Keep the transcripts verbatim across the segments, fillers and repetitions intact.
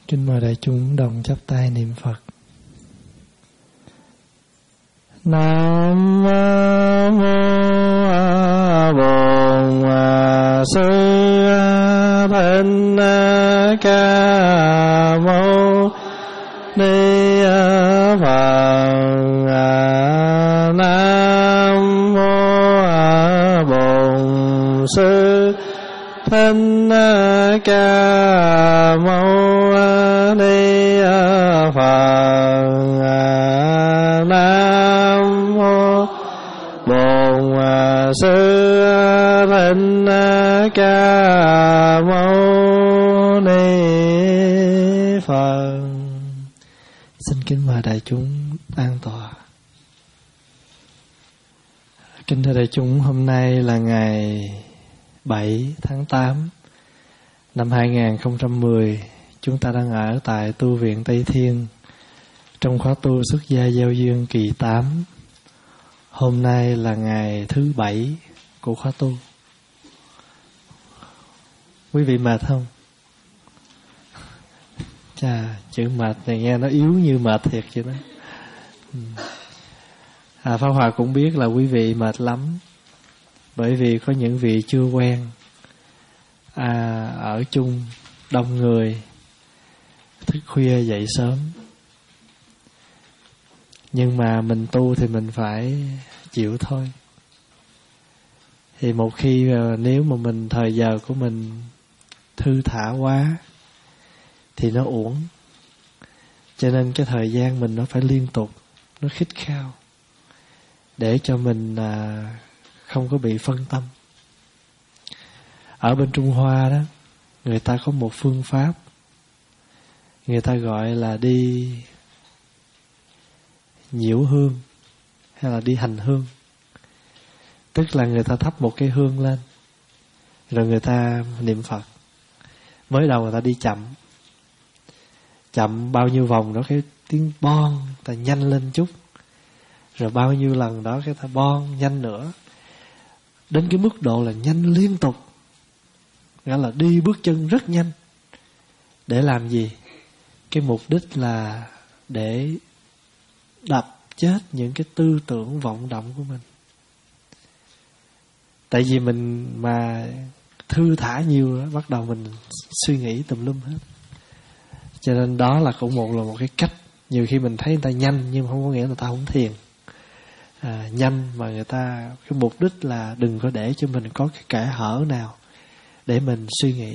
Kính mời đại chúng đồng chắp tay niệm Phật. Nam mô Bổn Sư Thích Ca Mâu Ni Phật. Nam mô Bổn Sư Thích Ca Mâu Ni Phật. Nam mô Bổn Sư Thích Ca Mâu Ni Phật. Xin kính mời đại chúng an tọa. Kính thưa đại chúng, hôm nay là ngày bảy tháng tám năm hai nghìn không trăm mười. Chúng ta đang ở tại tu viện Tây Thiên trong khóa tu xuất gia gieo duyên kỳ tám. Hôm nay là ngày thứ bảy của khóa tu. Quý vị mệt không? Chà, chữ mệt này nghe nó yếu như mệt thiệt vậy đó. À, Pháp Hòa cũng biết là quý vị mệt lắm, bởi vì có những vị chưa quen à, ở chung đông người, thức khuya dậy sớm. Nhưng mà mình tu thì mình phải chịu thôi. Thì một khi nếu mà mình thời giờ của mình thư thả quá thì nó uổng. Cho nên cái thời gian mình nó phải liên tục, nó khít khao, để cho mình à, không có bị phân tâm. Ở bên Trung Hoa đó, người ta có một phương pháp, người ta gọi là đi nhiễu hương hay là đi hành hương. Tức là người ta thắp một cái hương lên, rồi người ta niệm Phật. Mới đầu người ta đi chậm, chậm bao nhiêu vòng đó cái tiếng bon ta nhanh lên chút, rồi bao nhiêu lần đó cái ta bon nhanh nữa, đến cái mức độ là nhanh liên tục, nghĩa là đi bước chân rất nhanh. Để làm gì? Cái mục đích là để đập chết những cái tư tưởng vọng động của mình. Tại vì mình mà thư thả nhiều đó, bắt đầu mình suy nghĩ tùm lum hết. Cho nên đó là cũng một là một cái cách. Nhiều khi mình thấy người ta nhanh, nhưng không có nghĩa là người ta không thiền. À, nhanh mà người ta, cái mục đích là đừng có để cho mình có cái kẽ hở nào để mình suy nghĩ.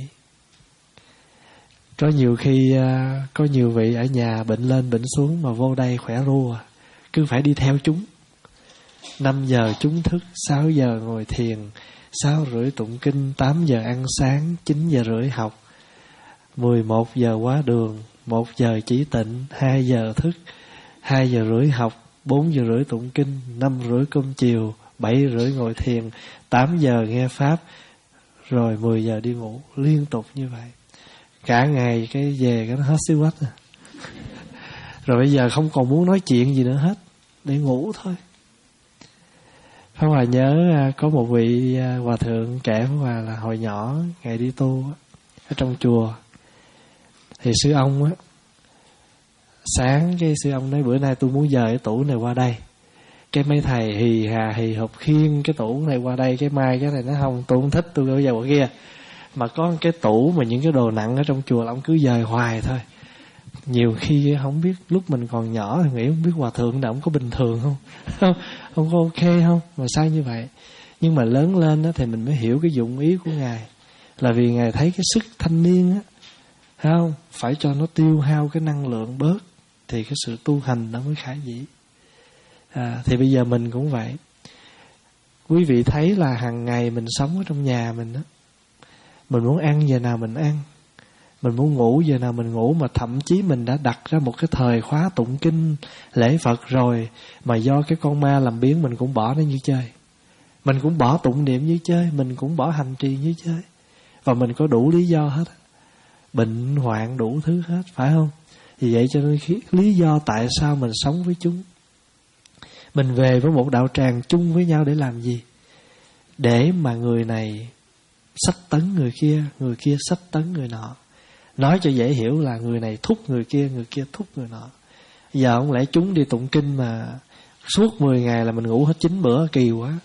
Có nhiều khi có nhiều vị ở nhà bệnh lên bệnh xuống mà vô đây khỏe ru à, cứ phải đi theo chúng. Năm giờ chúng thức, sáu giờ ngồi thiền, sáu rưỡi tụng kinh, tám giờ ăn sáng, chín giờ rưỡi học, mười một giờ quá đường, một giờ chỉ tịnh, hai giờ thức, hai giờ rưỡi học, bốn giờ rưỡi tụng kinh, năm rưỡi cơm chiều, bảy rưỡi ngồi thiền, tám giờ nghe pháp, rồi mười giờ đi ngủ, liên tục như vậy. Cả ngày cái về cái nó hết xíu quách à. Rồi bây giờ không còn muốn nói chuyện gì nữa hết, để ngủ thôi. Pháp Hòa nhớ có một vị hòa thượng kể Pháp Hòa là hồi nhỏ ngày đi tu ở trong chùa, thì sư ông á, sáng cái sư ông nói bữa nay tôi muốn dời cái tủ này qua đây. Cái mấy thầy hì hà hì hộp khiêng cái tủ này qua đây, cái mai cái này nó không, tôi không thích, tôi ở vào kia. Mà có cái tủ mà những cái đồ nặng ở trong chùa là ông cứ dời hoài thôi. Nhiều khi không biết, lúc mình còn nhỏ thì nghĩ không biết hòa thượng nào ông có bình thường không, không, không có ok không, mà sao như vậy. Nhưng mà lớn lên đó, thì mình mới hiểu cái dụng ý của Ngài, là vì Ngài thấy cái sức thanh niên á, không phải cho nó tiêu hao cái năng lượng bớt, thì cái sự tu hành nó mới khả dĩ. À, thì bây giờ mình cũng vậy. Quý vị thấy là hàng ngày mình sống ở trong nhà mình á, mình muốn ăn giờ nào mình ăn, mình muốn ngủ giờ nào mình ngủ, mà thậm chí mình đã đặt ra một cái thời khóa tụng kinh lễ Phật rồi, mà do cái con ma làm biến mình cũng bỏ nó như chơi. Mình cũng bỏ tụng niệm như chơi, mình cũng bỏ hành trì như chơi. Và mình có đủ lý do hết, bệnh hoạn đủ thứ hết, phải không? Vì vậy cho nên lý do tại sao mình sống với chúng. Mình về với một đạo tràng chung với nhau để làm gì? Để mà người này sách tấn người kia, người kia sách tấn người nọ, Nói cho dễ hiểu là người này thúc người kia, người kia thúc người nọ. Giờ không lẽ chúng đi tụng kinh mà suốt mười ngày là mình ngủ hết chín bữa, kỳ quá.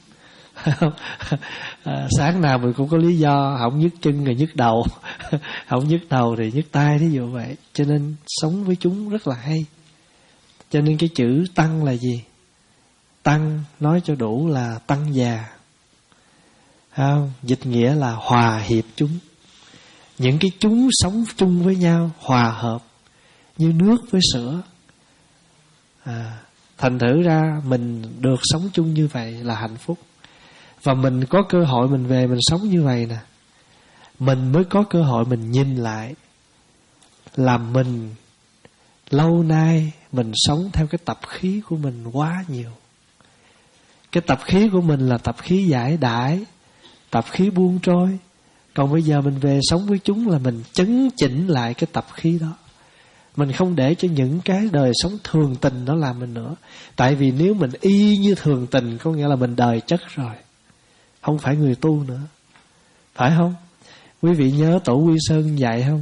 À, sáng nào mình cũng có lý do, không nhức chân thì nhức đầu, không nhức đầu thì nhức tai, thí dụ vậy. Cho nên sống với chúng rất là hay. Cho nên cái chữ tăng là gì? Tăng nói cho đủ là tăng già, không? Dịch nghĩa là hòa hiệp chúng. Những cái chúng sống chung với nhau, hòa hợp như nước với sữa. À, thành thử ra mình được sống chung như vậy là hạnh phúc. Và mình có cơ hội mình về mình sống như vậy nè, mình mới có cơ hội mình nhìn lại là mình lâu nay mình sống theo cái tập khí của mình quá nhiều. Cái tập khí của mình là tập khí giải đãi, tập khí buông trôi. Còn bây giờ mình về sống với chúng là mình chấn chỉnh lại cái tập khí đó. Mình không để cho những cái đời sống thường tình nó làm mình nữa. Tại vì nếu mình y như thường tình, có nghĩa là mình đời chất rồi, không phải người tu nữa. Phải không? Quý vị nhớ Tổ Quy Sơn dạy không?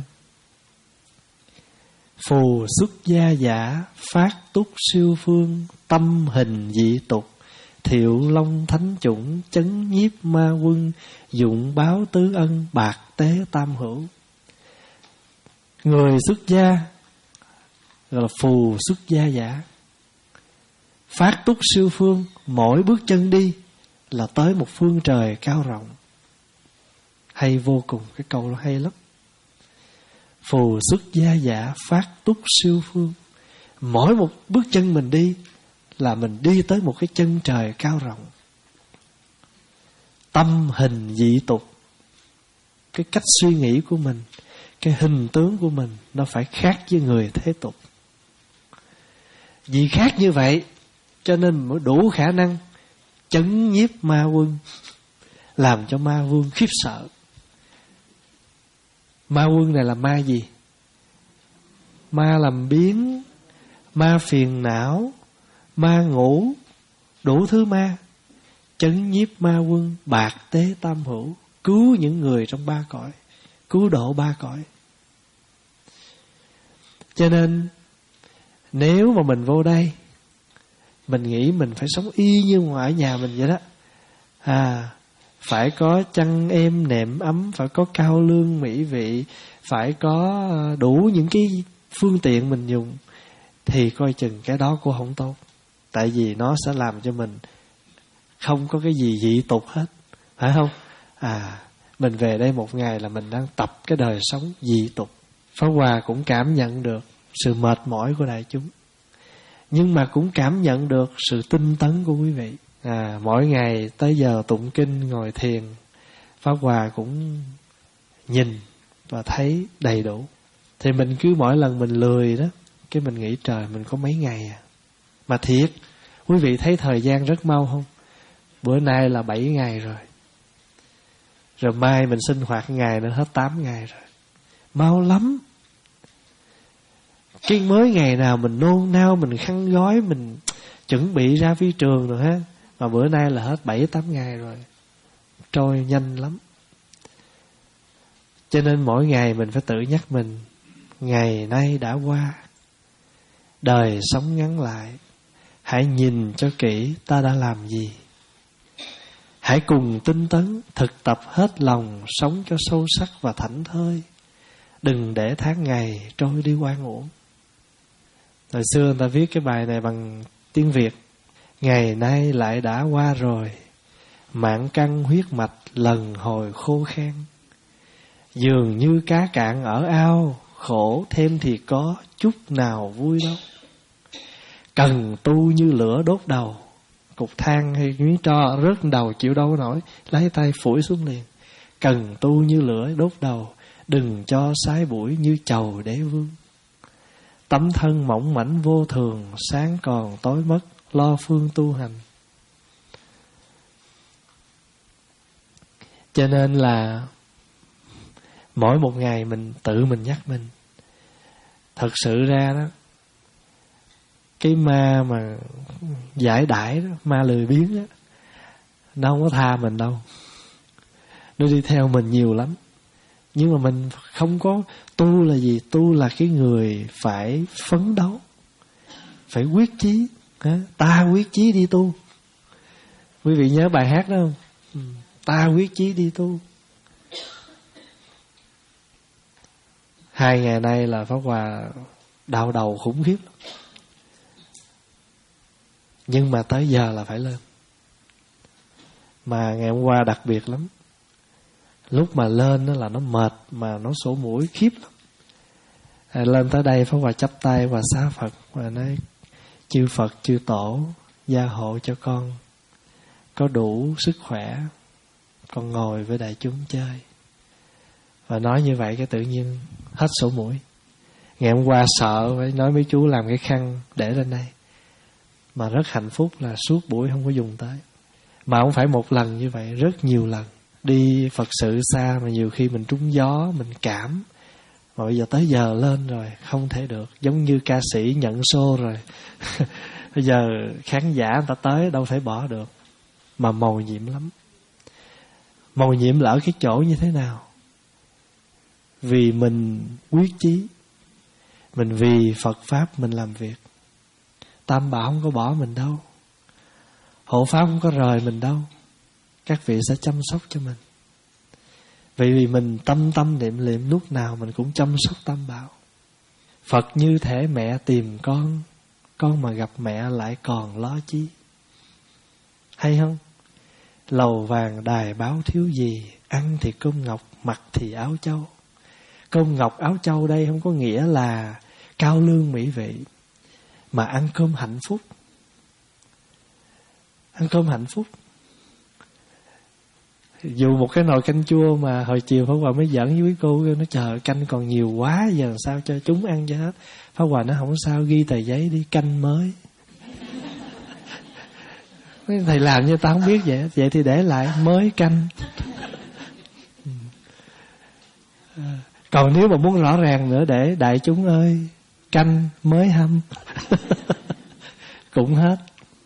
Phù xuất gia giả, phát túc siêu phương, tâm hình dị tục, thiệu long thánh chủng, chấn nhiếp ma quân, dụng báo tứ ân, bạc tế tam hữu. Người xuất gia gọi là phù xuất gia giả. Phát túc siêu phương, mỗi bước chân đi là tới một phương trời cao rộng. Hay vô cùng, cái câu đó hay lắm. Phù xuất gia giả, phát túc siêu phương. Mỗi một bước chân mình đi là mình đi tới một cái chân trời cao rộng. Tâm hình dị tục, cái cách suy nghĩ của mình, cái hình tướng của mình nó phải khác với người thế tục. Vì khác như vậy cho nên mới đủ khả năng chấn nhiếp ma quân, làm cho ma vương khiếp sợ. Ma quân này là ma gì? Ma làm biếng, ma phiền não, ma ngủ, đủ thứ ma. Chấn nhiếp ma quân, bạc tế tam hữu, cứu những người trong ba cõi, cứu độ ba cõi. Cho nên nếu mà mình vô đây, mình nghĩ mình phải sống y như ngoài nhà mình vậy đó. À, phải có chăn êm nệm ấm, phải có cao lương mỹ vị, phải có đủ những cái phương tiện mình dùng, thì coi chừng cái đó cũng không tốt. Tại vì nó sẽ làm cho mình không có cái gì dị tục hết, phải không? À, mình về đây một ngày là mình đang tập cái đời sống dị tục. Pháp Hòa cũng cảm nhận được sự mệt mỏi của đại chúng, nhưng mà cũng cảm nhận được sự tinh tấn của quý vị. À, mỗi ngày tới giờ tụng kinh ngồi thiền, Pháp Hòa cũng nhìn và thấy đầy đủ. Thì mình cứ mỗi lần mình lười đó, cái mình nghĩ trời mình có mấy ngày à. Mà thiệt, quý vị thấy thời gian rất mau không? Bữa nay là bảy ngày rồi, rồi mai mình sinh hoạt ngày nữa hết tám ngày rồi. Mau lắm. Cái mới ngày nào mình nôn nao, mình khăn gói, mình chuẩn bị ra phi trường rồi ha, mà bữa nay là hết bảy tám ngày rồi. Trôi nhanh lắm. Cho nên mỗi ngày mình phải tự nhắc mình, ngày nay đã qua, đời sống ngắn lại, hãy nhìn cho kỹ ta đã làm gì. Hãy cùng tinh tấn, thực tập hết lòng, sống cho sâu sắc và thảnh thơi. Đừng để tháng ngày trôi đi oan uổng. Hồi xưa người ta viết cái bài này bằng tiếng Việt. Ngày nay lại đã qua rồi, mạng căn huyết mạch lần hồi khô khan. Dường như cá cạn ở ao, khổ thêm thì có, chút nào vui đâu. Cần tu như lửa đốt đầu, cục than hay miếng tro rớt đầu chịu đâu nổi, lấy tay phủi xuống liền. Cần tu như lửa đốt đầu, đừng cho sái bụi như chầu đế vương. Tấm thân mỏng mảnh vô thường, sáng còn tối mất, lo phương tu hành. Cho nên là mỗi một ngày mình tự mình nhắc mình. Thật sự ra đó, cái ma mà giải đãi đó, ma lười biếng đó, nó không có tha mình đâu. Nó đi theo mình nhiều lắm. Nhưng mà mình không có tu là gì? Tu là cái người phải phấn đấu, phải quyết chí. Ta quyết chí đi tu. Quý vị nhớ bài hát đó không? Ta quyết chí đi tu. Hai ngày nay là Pháp Hòa đau đầu khủng khiếp. Nhưng mà tới giờ là phải lên. Mà ngày hôm qua đặc biệt lắm. Lúc mà lên đó là nó mệt, mà nó sổ mũi khiếp lắm. À, lên tới đây Pháp Hòa chắp tay và xá Phật và nói: chư Phật chư Tổ gia hộ cho con có đủ sức khỏe, con ngồi với đại chúng chơi. Và nói như vậy cái tự nhiên hết sổ mũi. Ngày hôm qua sợ phải nói mấy chú làm cái khăn để lên đây. Mà rất hạnh phúc là suốt buổi không có dùng tới. Mà không phải một lần như vậy, rất nhiều lần. Đi Phật sự xa mà nhiều khi mình trúng gió, mình cảm. Mà bây giờ tới giờ lên rồi, không thể được. Giống như ca sĩ nhận show rồi. Bây giờ khán giả người ta tới đâu thể bỏ được. Mà mầu nhiệm lắm. Mầu nhiệm là ở cái chỗ như thế nào? Vì mình quyết chí, mình vì Phật Pháp mình làm việc. Tam Bảo không có bỏ mình đâu, hộ Pháp không có rời mình đâu. Các vị sẽ chăm sóc cho mình. Vì vì mình tâm tâm niệm niệm lúc nào mình cũng chăm sóc Tam Bảo. Phật như thể mẹ tìm con, con mà gặp mẹ lại còn lo chi. Hay không? Lầu vàng đài báo thiếu gì, ăn thì cơm ngọc, mặc thì áo châu. Cơm ngọc áo châu đây không có nghĩa là cao lương mỹ vị, mà ăn cơm hạnh phúc. Ăn cơm hạnh phúc. Dù một cái nồi canh chua mà hồi chiều Pháp Hòa mới giỡn với cô, nó chờ canh còn nhiều quá, giờ làm sao cho chúng ăn cho hết. Pháp Hòa nó không sao, ghi tờ giấy đi, canh mới. Thầy làm như tao không biết vậy. Vậy thì để lại mới canh. Còn nếu mà muốn rõ ràng nữa, để đại chúng ơi, canh mới hâm. Cũng hết.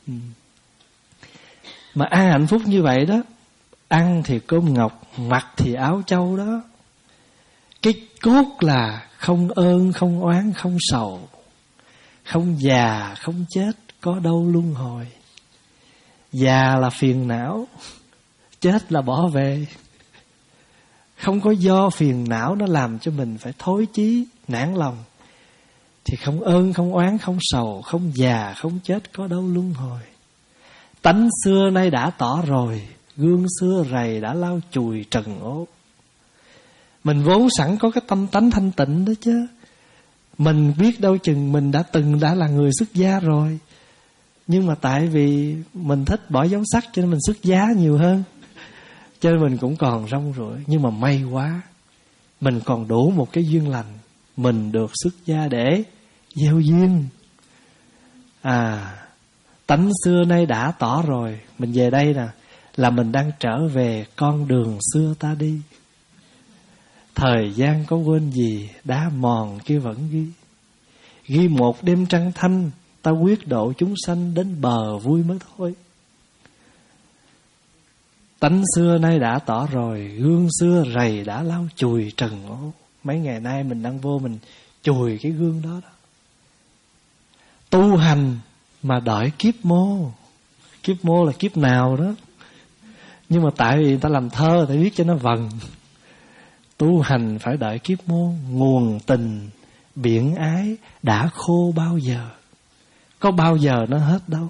Mà ăn hạnh phúc như vậy đó, ăn thì cơm ngọc, mặc thì áo châu đó. Cái cốt là không ơn, không oán, không sầu, không già, không chết, có đâu luân hồi. Già là phiền não, chết là bỏ về. Không có do phiền não nó làm cho mình phải thối chí, nản lòng, thì không ơn, không oán, không sầu, không già, không chết, có đâu luân hồi. Tánh xưa nay đã tỏ rồi, gương xưa rầy đã lau chùi trần ố. Mình vốn sẵn có cái tâm tánh thanh tịnh đó chứ. Mình biết đâu chừng mình đã từng đã là người xuất gia rồi. Nhưng mà tại vì mình thích bỏ dấu sắc cho nên mình xuất giá nhiều hơn. Cho nên mình cũng còn rong ruổi. Nhưng mà may quá, mình còn đủ một cái duyên lành. Mình được xuất gia để gieo duyên. À, tánh xưa nay đã tỏ rồi. Mình về đây nè, là mình đang trở về con đường xưa ta đi. Thời gian có quên gì, đá mòn kia vẫn ghi. Ghi một đêm trăng thanh, ta quyết độ chúng sanh đến bờ vui mới thôi. Tánh xưa nay đã tỏ rồi, gương xưa rầy đã lau chùi trần ố. Mấy ngày nay mình đang vô mình chùi cái gương đó đó. Tu hành mà đợi kiếp mô. Kiếp mô là kiếp nào đó. Nhưng mà tại vì người ta làm thơ, ta viết cho nó vần. Tu hành phải đợi kiếp mô. Nguồn tình biển ái đã khô bao giờ. Có bao giờ nó hết đâu.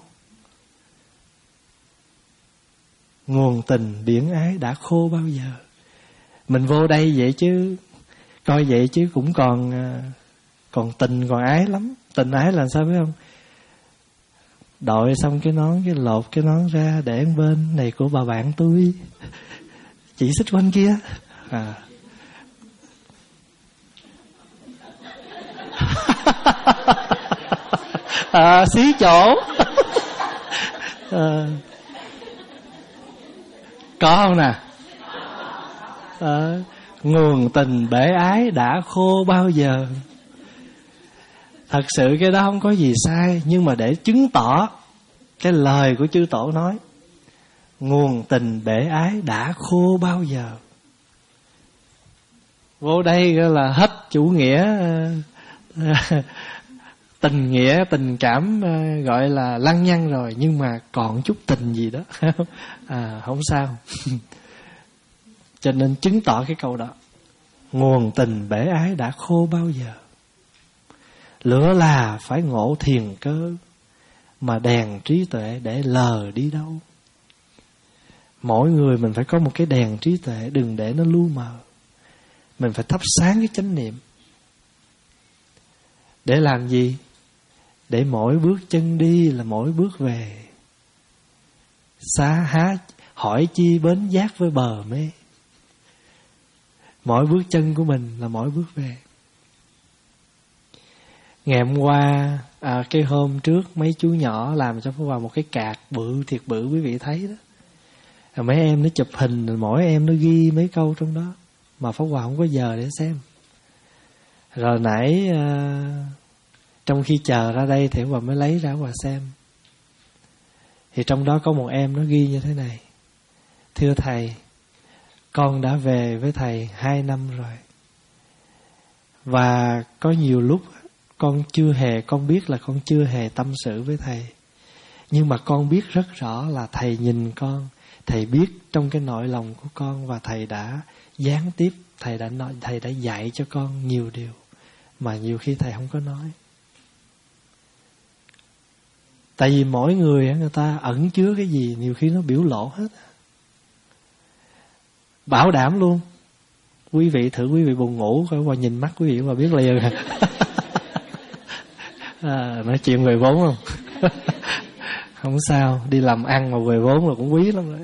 Nguồn tình biển ái đã khô bao giờ. Mình vô đây vậy chứ, coi vậy chứ cũng còn Còn tình còn ái lắm. Tình ái là sao biết không? Đội xong cái nón, cái lột cái nón ra để bên này của bà bạn tôi, chị xích quanh kia. À à, xí chỗ. À, có không nè? À, nguồn tình bể ái đã khô bao giờ. Thật sự cái đó không có gì sai, nhưng mà để chứng tỏ cái lời của chư tổ nói, nguồn tình bể ái đã khô bao giờ. Vô đây gọi là hết chủ nghĩa tình nghĩa, tình cảm gọi là lăng nhăng rồi, nhưng mà còn chút tình gì đó. À, không sao. Cho nên chứng tỏ cái câu đó: nguồn tình bể ái đã khô bao giờ, lửa là phải ngộ thiền cơ, mà đèn trí tuệ để lờ đi đâu. Mỗi người mình phải có một cái đèn trí tuệ, đừng để nó lu mờ. Mình phải thắp sáng cái chánh niệm. Để làm gì? Để mỗi bước chân đi là mỗi bước về. Xa há hỏi chi bến giác với bờ mê. Mỗi bước chân của mình là mỗi bước về. Ngày hôm qua, à, cái hôm trước mấy chú nhỏ làm cho Pháp Hòa một cái card bự thiệt bự, quý vị thấy đó. Rồi mấy em nó chụp hình, mỗi em nó ghi mấy câu trong đó, mà Pháp Hòa không có giờ để xem. Rồi nãy à, trong khi chờ ra đây thì Pháp Hòa mới lấy ra Hòa xem. Thì trong đó có một em nó ghi như thế này: thưa thầy, con đã về với thầy hai năm rồi, và có nhiều lúc con chưa hề, con biết là con chưa hề tâm sự với thầy, nhưng mà con biết rất rõ là thầy nhìn con, thầy biết trong cái nội lòng của con, và thầy đã gián tiếp, thầy đã nói, thầy đã dạy cho con nhiều điều mà nhiều khi thầy không có nói. Tại vì mỗi người người ta ẩn chứa cái gì nhiều khi nó biểu lộ hết. Bảo đảm luôn, quý vị thử quý vị buồn ngủ coi, qua nhìn mắt quý vị mà biết liền. À, nói chuyện về vốn không? Không sao, đi làm ăn mà về vốn là cũng quý lắm rồi.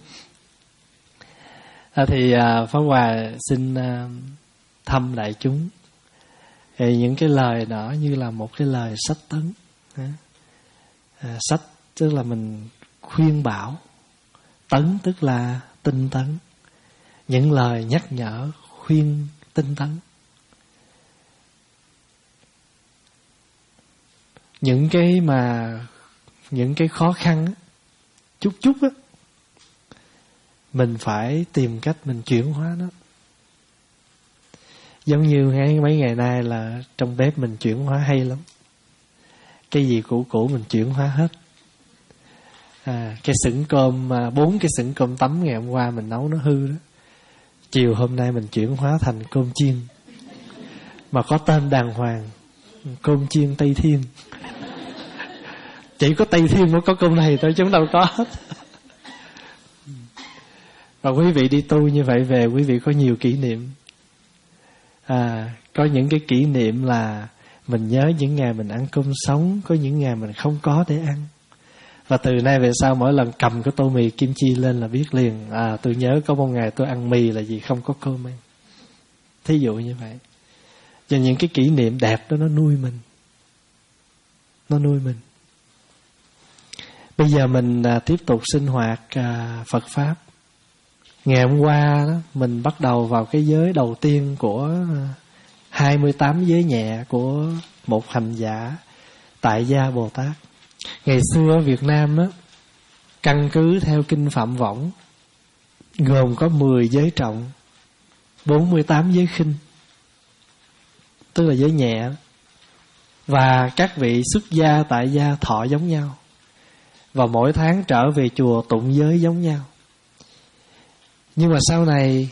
À, thì à, Pháp Hòa xin à, thăm đại chúng. Thì những cái lời đó như là một cái lời sách tấn. À, sách tức là mình khuyên bảo, tấn tức là tinh tấn. Những lời nhắc nhở, khuyên tinh tấn. Những cái mà những cái khó khăn á, chút chút á, mình phải tìm cách mình chuyển hóa nó. Giống như ngay mấy ngày nay là trong bếp mình chuyển hóa hay lắm. Cái gì cũ cũ mình chuyển hóa hết. À, cái sửng cơm, bốn cái sửng cơm tấm ngày hôm qua mình nấu nó hư đó, chiều hôm nay mình chuyển hóa thành cơm chiên, mà có tên đàng hoàng: cơm chiên Tây Thiên. Chỉ có Tây Thiên mới có cơm này thôi, chúng đâu có hết. Và quý vị đi tu như vậy về, quý vị có nhiều kỷ niệm. À, có những cái kỷ niệm là mình nhớ những ngày mình ăn cơm sống, có những ngày mình không có để ăn. Và từ nay về sau mỗi lần cầm cái tô mì kim chi lên là biết liền, à, tôi nhớ có một ngày tôi ăn mì là gì, không có cơm ăn. Thí dụ như vậy. Cho những cái kỷ niệm đẹp đó nó nuôi mình. Nó nuôi mình. Bây giờ mình à, tiếp tục sinh hoạt à, Phật Pháp. Ngày hôm qua đó, mình bắt đầu vào cái giới đầu tiên của à, hai mươi tám giới nhẹ của một hành giả Tại Gia Bồ Tát. Ngày xưa ở Việt Nam đó, căn cứ theo Kinh Phạm Võng, gồm có mười giới trọng, bốn mươi tám giới khinh, tức là giới nhẹ. Và các vị xuất gia tại gia thọ giống nhau, và mỗi tháng trở về chùa tụng giới giống nhau. Nhưng mà sau này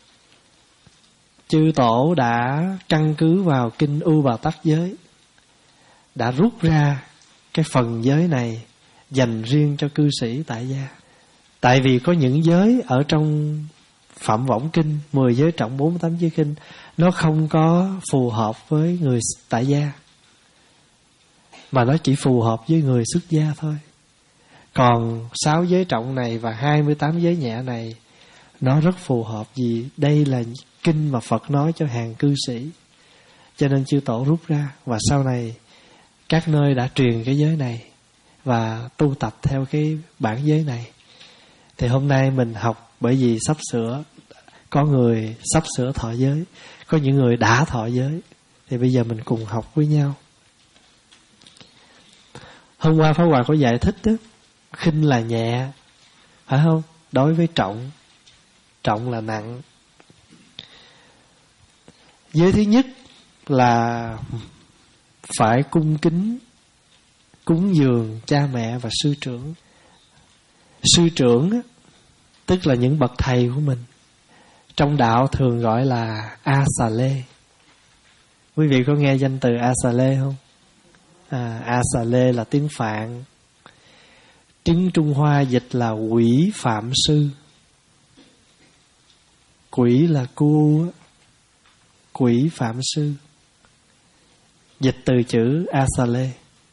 chư tổ đã căn cứ vào Kinh U Bà Tắc Giới, đã rút ra cái phần giới này dành riêng cho cư sĩ tại gia. Tại vì có những giới ở trong Phạm Võng Kinh, mười giới trọng, bốn mươi tám giới kinh, nó không có phù hợp với người tại gia, mà nó chỉ phù hợp với người xuất gia thôi. Còn sáu giới trọng này và hai mươi tám giới nhẹ này, nó rất phù hợp, vì đây là kinh mà Phật nói cho hàng cư sĩ. Cho nên chư tổ rút ra, và sau này các nơi đã truyền cái giới này và tu tập theo cái bản giới này. Thì hôm nay mình học, bởi vì sắp sửa, có người sắp sửa thọ giới, có những người đã thọ giới, thì bây giờ mình cùng học với nhau. Hôm qua Pháp Hòa có giải thích đó, khinh là nhẹ, phải không? Đối với trọng, trọng là nặng. Giới thứ nhất là phải cung kính cúng dường cha mẹ và sư trưởng. Sư trưởng tức là những bậc thầy của mình. Trong đạo thường gọi là A Xà Lê. Quý vị có nghe danh từ A Xà Lê không? À, A Xà Lê là tiếng Phạn. Tiếng Trung Hoa dịch là quỷ phạm sư. Quỷ là cu, quỷ phạm sư. Dịch từ chữ A Xà Lê.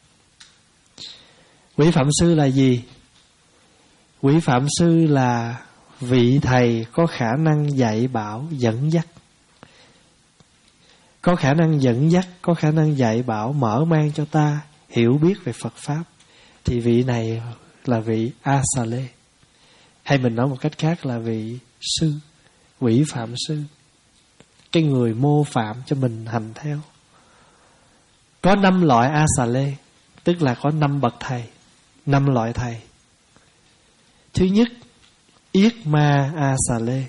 Quỷ phạm sư là gì? Quỷ phạm sư là vị thầy có khả năng dạy bảo, dẫn dắt. Có khả năng dẫn dắt, có khả năng dạy bảo, mở mang cho ta hiểu biết về Phật Pháp. Thì vị này là vị A Xà Lê. Hay mình nói một cách khác là vị sư, quỷ phạm sư. Cái người mô phạm cho mình hành theo. Có năm loại A Xà Lê, tức là có năm bậc thầy, năm loại thầy. Thứ nhất, Yết Ma A Xà Lê.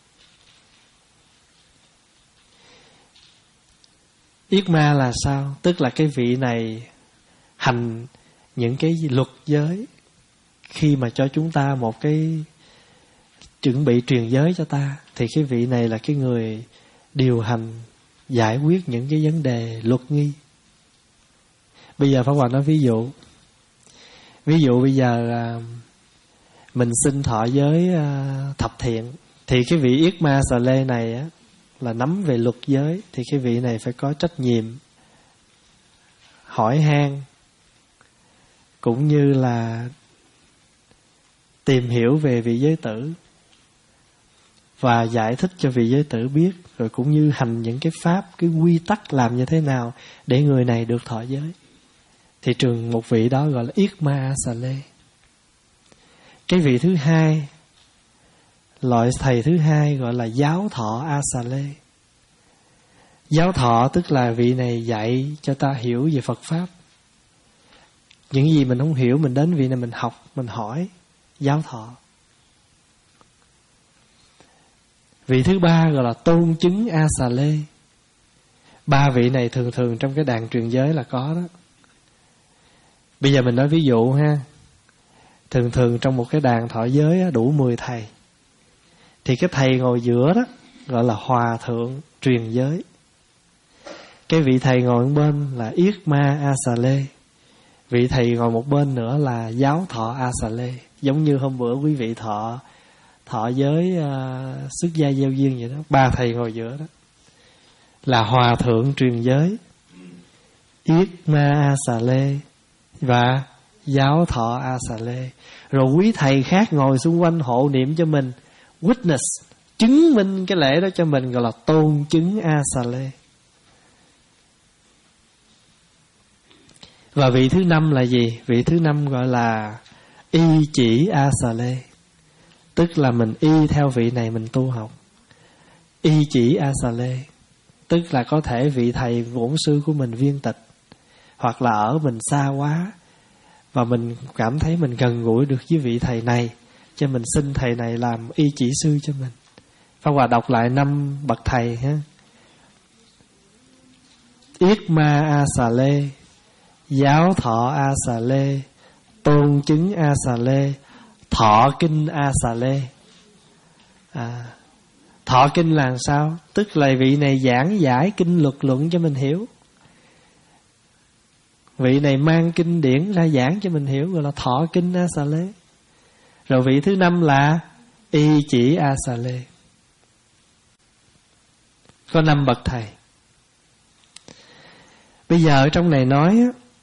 Yết Ma là sao? Tức là cái vị này hành những cái luật giới khi mà cho chúng ta một cái chuẩn bị truyền giới cho ta, thì cái vị này là cái người điều hành, giải quyết những cái vấn đề luật nghi. Bây giờ Pháp Hòa nói ví dụ. Ví dụ bây giờ mình xin thọ giới thập thiện, thì cái vị Yết Ma Xà Lê này á, là nắm về luật giới, thì cái vị này phải có trách nhiệm hỏi han, cũng như là tìm hiểu về vị giới tử và giải thích cho vị giới tử biết, rồi cũng như hành những cái pháp, cái quy tắc làm như thế nào để người này được thọ giới. Thì trường một vị đó gọi là Yết Ma Xà Lê. Cái vị thứ hai, loại thầy thứ hai gọi là Giáo Thọ A Xà Lê. Giáo thọ tức là vị này dạy cho ta hiểu về Phật Pháp. Những gì mình không hiểu, mình đến vị này mình học, mình hỏi. Giáo thọ. Vị thứ ba gọi là Tôn Chứng A Xà Lê. Ba vị này thường thường trong cái đàn truyền giới là có đó. Bây giờ mình nói ví dụ ha. Thường thường trong một cái đàn thọ giới đủ mười thầy, thì cái thầy ngồi giữa đó gọi là Hòa Thượng truyền giới. Cái vị thầy ngồi một bên là Yết Ma A Xà Lê. Vị thầy ngồi một bên nữa là Giáo Thọ A Xà Lê. Giống như hôm bữa quý vị thọ thọ giới uh, xuất gia gieo duyên vậy đó. Ba thầy ngồi giữa đó là Hòa Thượng truyền giới, Yết Ma A Xà Lê và Giáo Thọ A Xà Lê. Rồi quý thầy khác ngồi xung quanh hộ niệm cho mình, witness, chứng minh cái lễ đó cho mình, gọi là Tôn Chứng A Xà Lê. Và vị thứ năm là gì? Vị thứ năm gọi là Y Chỉ A Xà Lê. Tức là mình y theo vị này mình tu học. Y Chỉ A Xà Lê tức là có thể vị thầy bổn sư của mình viên tịch, hoặc là ở mình xa quá và mình cảm thấy mình gần gũi được với vị thầy này, cho mình xin thầy này làm y chỉ sư cho mình. Pháp Hòa đọc lại năm bậc thầy ha. Yết Ma A Xà Lê, Giáo Thọ A Xà Lê, Tôn Chứng A Xà Lê, Thọ Kinh A Xà Lê. À, thọ kinh là sao? Tức là vị này giảng giải kinh luật luận cho mình hiểu. Vị này mang kinh điển ra giảng cho mình hiểu, gọi là thọ kinh A Xà Lê. Rồi vị thứ năm là Y Chỉ A Xà Lê. Có năm bậc thầy. Bây giờ ở trong này nói,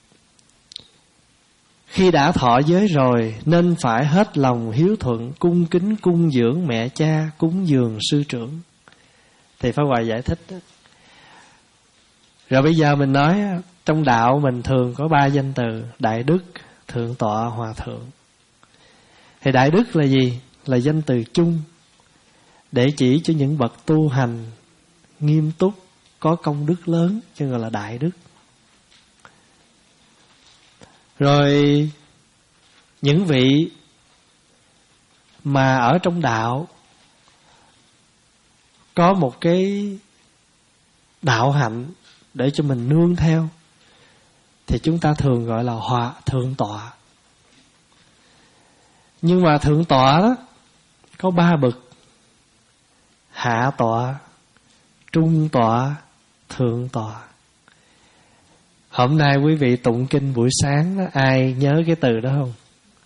khi đã thọ giới rồi nên phải hết lòng hiếu thuận, cung kính cung dưỡng mẹ cha, cúng dường sư trưởng. Thì Pháp Hòa giải thích đó. Rồi bây giờ mình nói, trong đạo mình thường có ba danh từ: Đại Đức, Thượng Tọa, Hòa Thượng. Thì Đại Đức là gì? Là danh từ chung để chỉ cho những bậc tu hành nghiêm túc, có công đức lớn, cho gọi là Đại Đức. Rồi những vị mà ở trong đạo có một cái đạo hạnh để cho mình nương theo, thì chúng ta thường gọi là hòa thượng tọa. Nhưng mà thượng tọa đó có ba bậc: hạ tọa, trung tọa, thượng tọa. Hôm nay quý vị tụng kinh buổi sáng đó, ai nhớ cái từ đó không?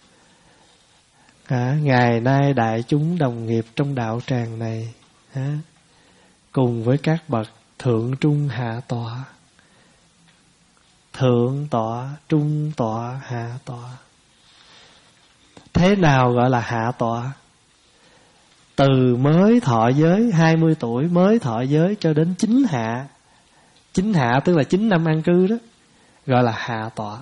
À, ngày nay đại chúng đồng nghiệp trong đạo tràng này, à, cùng với các bậc thượng trung hạ tọa. Thượng tọa, trung tọa, hạ tọa. Thế nào gọi là hạ tọa? Từ mới thọ giới hai mươi tuổi mới thọ giới cho đến chín hạ. Chín hạ tức là chín năm an cư đó, gọi là hạ tọa.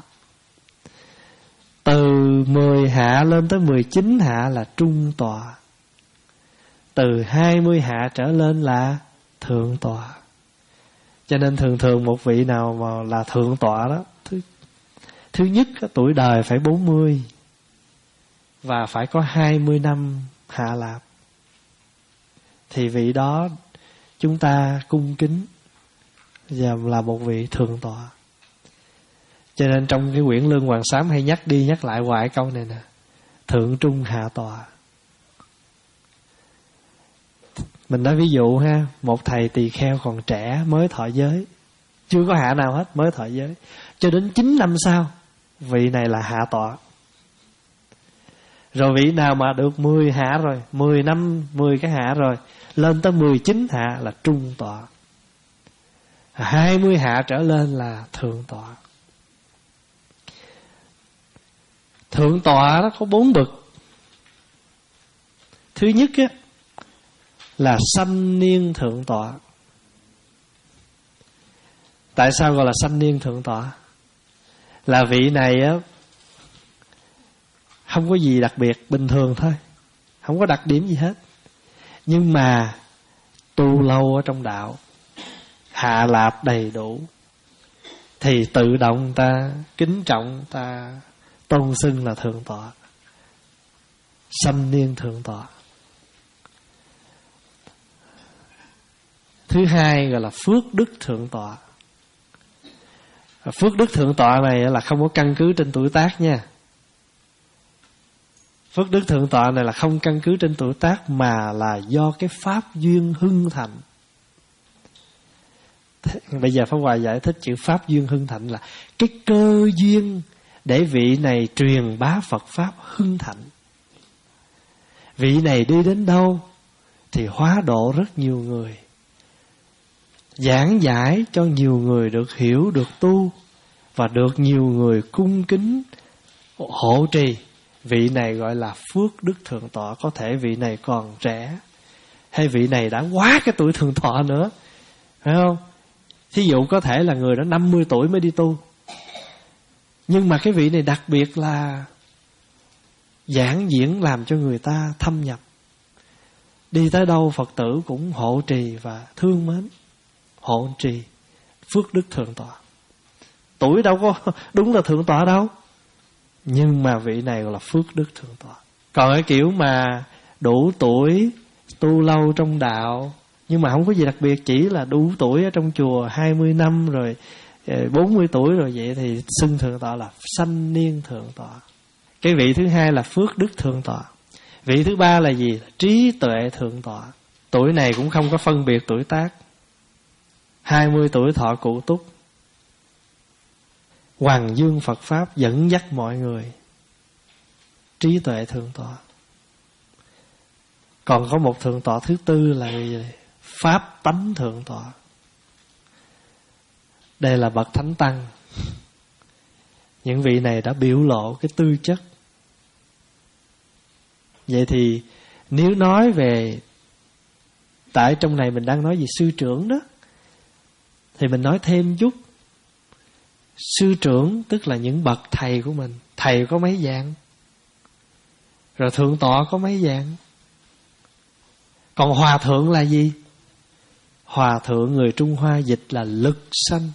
Từ mười hạ lên tới mười chín hạ là trung tọa. Từ hai mươi hạ trở lên là thượng tọa. Cho nên thường thường một vị nào mà là thượng tọa đó, Thứ, thứ nhất tuổi đời phải bốn mươi, và phải có hai mươi năm hạ lạp, thì vị đó chúng ta cung kính và là một vị thượng tọa. Cho nên trong cái quyển Lương Hoàng Sám hay nhắc đi nhắc lại hoài câu này nè: thượng trung hạ tọa. Mình nói ví dụ ha, một thầy tỳ kheo còn trẻ mới thọ giới, chưa có hạ nào hết, mới thọ giới, cho đến chín năm sau vị này là hạ tọa. Rồi vị nào mà được mười hạ rồi, mười năm, mười cái hạ rồi, lên tới mười chín hạ là trung tọa. hai mươi hạ trở lên là thượng tọa. Thượng tọa nó có bốn bậc. Thứ nhất á, là sanh niên thượng tọa. Tại sao gọi là sanh niên thượng tọa? Là vị này á, không có gì đặc biệt, bình thường thôi, không có đặc điểm gì hết, nhưng mà tu lâu ở trong đạo, hạ lạp đầy đủ, thì tự động ta kính trọng, ta tôn xưng là thượng tọa, sanh niên thượng tọa. Thứ hai gọi là phước đức thượng tọa. Phước đức thượng tọa này là không có căn cứ trên tuổi tác nha. Phước đức thượng tọa này là không căn cứ trên tuổi tác, mà là do cái pháp duyên hưng thạnh. Bây giờ Pháp Hòa giải thích chữ pháp duyên hưng thạnh là cái cơ duyên để vị này truyền bá Phật Pháp hưng thạnh. Vị này đi đến đâu thì hóa độ rất nhiều người, giảng giải cho nhiều người được hiểu, được tu, và được nhiều người cung kính hộ trì. Vị này gọi là phước đức thượng tọa. Có thể vị này còn trẻ, hay vị này đã quá cái tuổi thượng tọa nữa, phải không? Thí dụ có thể là người đó năm mươi tuổi mới đi tu, nhưng mà cái vị này đặc biệt là giảng diễn làm cho người ta thâm nhập, đi tới đâu Phật tử cũng hộ trì và thương mến, hộ trì. Phước đức thượng tọa. Tuổi đâu có đúng là thượng tọa đâu, nhưng mà vị này gọi là phước đức thượng tọa. Còn cái kiểu mà đủ tuổi tu lâu trong đạo, nhưng mà không có gì đặc biệt, chỉ là đủ tuổi ở trong chùa hai mươi năm rồi, bốn mươi tuổi rồi, vậy thì xưng thượng tọa là sanh niên thượng tọa. Cái vị thứ hai là phước đức thượng tọa. Vị thứ ba là gì? Trí tuệ thượng tọa. Tuổi này cũng không có phân biệt tuổi tác, hai mươi tuổi thọ cụ túc, hoàng dương Phật Pháp, dẫn dắt mọi người. Trí tuệ thượng tọa. Còn có một thượng tọa thứ tư là gì? Pháp tánh thượng tọa. Đây là bậc thánh tăng. Những vị này đã biểu lộ cái tư chất. Vậy thì nếu nói về, tại trong này mình đang nói về sư trưởng đó, thì mình nói thêm chút. Sư trưởng tức là những bậc thầy của mình. Thầy có mấy dạng, rồi thượng tọa có mấy dạng. Còn hòa thượng là gì? Hòa thượng người Trung Hoa dịch là lực sanh.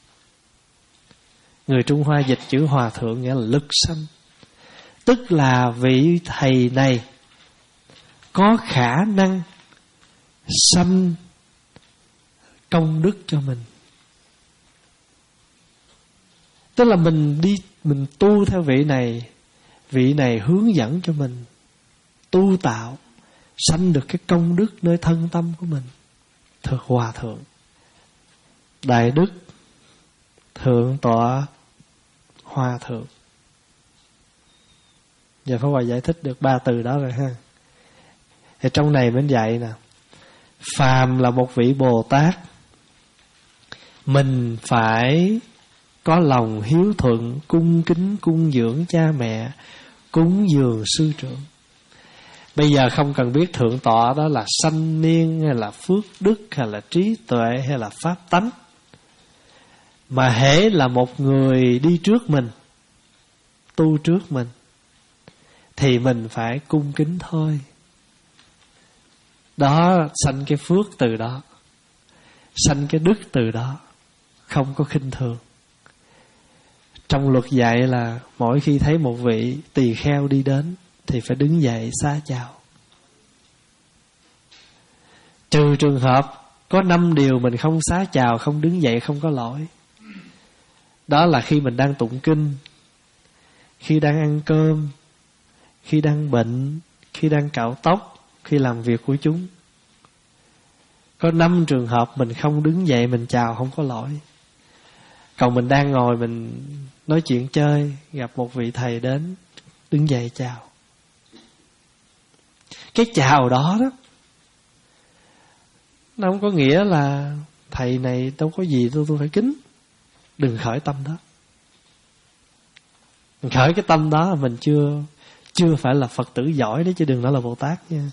Người Trung Hoa dịch chữ hòa thượng nghĩa là lực sanh. Tức là vị thầy này có khả năng sanh công đức cho mình. Tức là mình đi, mình tu theo vị này, vị này hướng dẫn cho mình tu tạo, sanh được cái công đức nơi thân tâm của mình. Thưa Hòa Thượng Đại Đức Thượng Tọa Hòa Thượng. Giờ Pháp Hòa giải thích được ba từ đó rồi ha. Thì trong này mới dạy nè, phàm là một vị Bồ Tát, mình phải có lòng hiếu thuận, cung kính cung dưỡng cha mẹ, cúng dường sư trưởng. Bây giờ không cần biết thượng tọa đó là sanh niên hay là phước đức hay là trí tuệ hay là pháp tánh, mà hễ là một người đi trước mình, tu trước mình, thì mình phải cung kính thôi. Đó, sanh cái phước từ đó, sanh cái đức từ đó, không có khinh thường. Trong luật dạy là mỗi khi thấy một vị tỳ kheo đi đến thì phải đứng dậy xá chào. Trừ trường hợp có năm điều mình không xá chào, không đứng dậy, không có lỗi. Đó là khi mình đang tụng kinh, khi đang ăn cơm, khi đang bệnh, khi đang cạo tóc, khi làm việc của chúng. Có năm trường hợp mình không đứng dậy mình chào không có lỗi. Còn mình đang ngồi mình nói chuyện chơi, gặp một vị thầy đến, đứng dậy chào. Cái chào đó đó, nó không có nghĩa là thầy này đâu có gì tôi tôi phải kính. Đừng khởi tâm đó. Mình khởi cái tâm đó mình chưa chưa phải là Phật tử giỏi đấy, chứ đừng nói là Bồ Tát nha.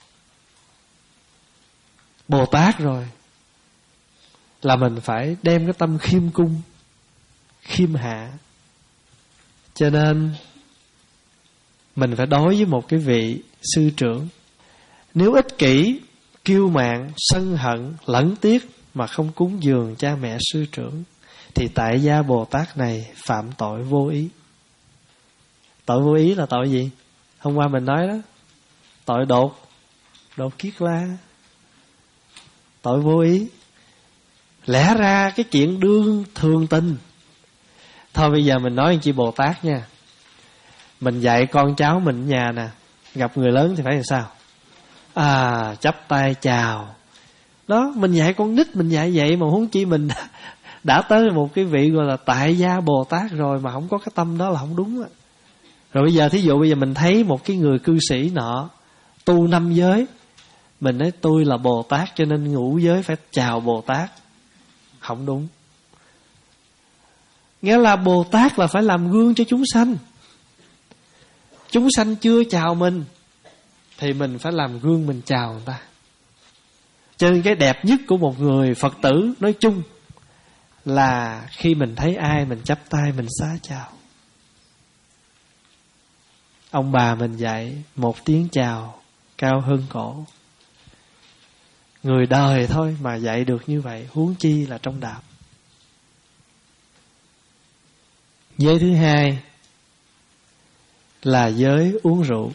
Bồ Tát rồi là mình phải đem cái tâm khiêm cung, khiêm hạ. Cho nên mình phải đối với một cái vị sư trưởng, nếu ích kỷ, kiêu mạn, sân hận, lẫn tiếc mà không cúng dường cha mẹ sư trưởng, thì tại gia Bồ Tát này phạm tội vô ý. Tội vô ý là tội gì? Hôm qua mình nói đó, tội đột, đột kiết la. Tội vô ý. Lẽ ra cái chuyện đương thường tình. Thôi bây giờ mình nói anh chị Bồ Tát nha. Mình dạy con cháu mình ở nhà nè, gặp người lớn thì phải làm sao? À, chắp tay chào. Đó, mình dạy con nít mình dạy vậy mà huống chi mình đã tới một cái vị gọi là tại gia Bồ Tát rồi mà không có cái tâm đó là không đúng á. Rồi bây giờ thí dụ bây giờ mình thấy một cái người cư sĩ nọ tu năm giới, mình nói tôi là Bồ Tát cho nên ngũ giới phải chào Bồ Tát. Không đúng. Nghĩa là Bồ Tát là phải làm gương cho chúng sanh. Chúng sanh chưa chào mình thì mình phải làm gương mình chào người ta. Cho nên cái đẹp nhất của một người Phật tử nói chung là khi mình thấy ai mình chắp tay mình xá chào. Ông bà mình dạy một tiếng chào cao hơn cổ. Người đời thôi mà dạy được như vậy, huống chi là trong đạo. Giới thứ hai là giới uống rượu.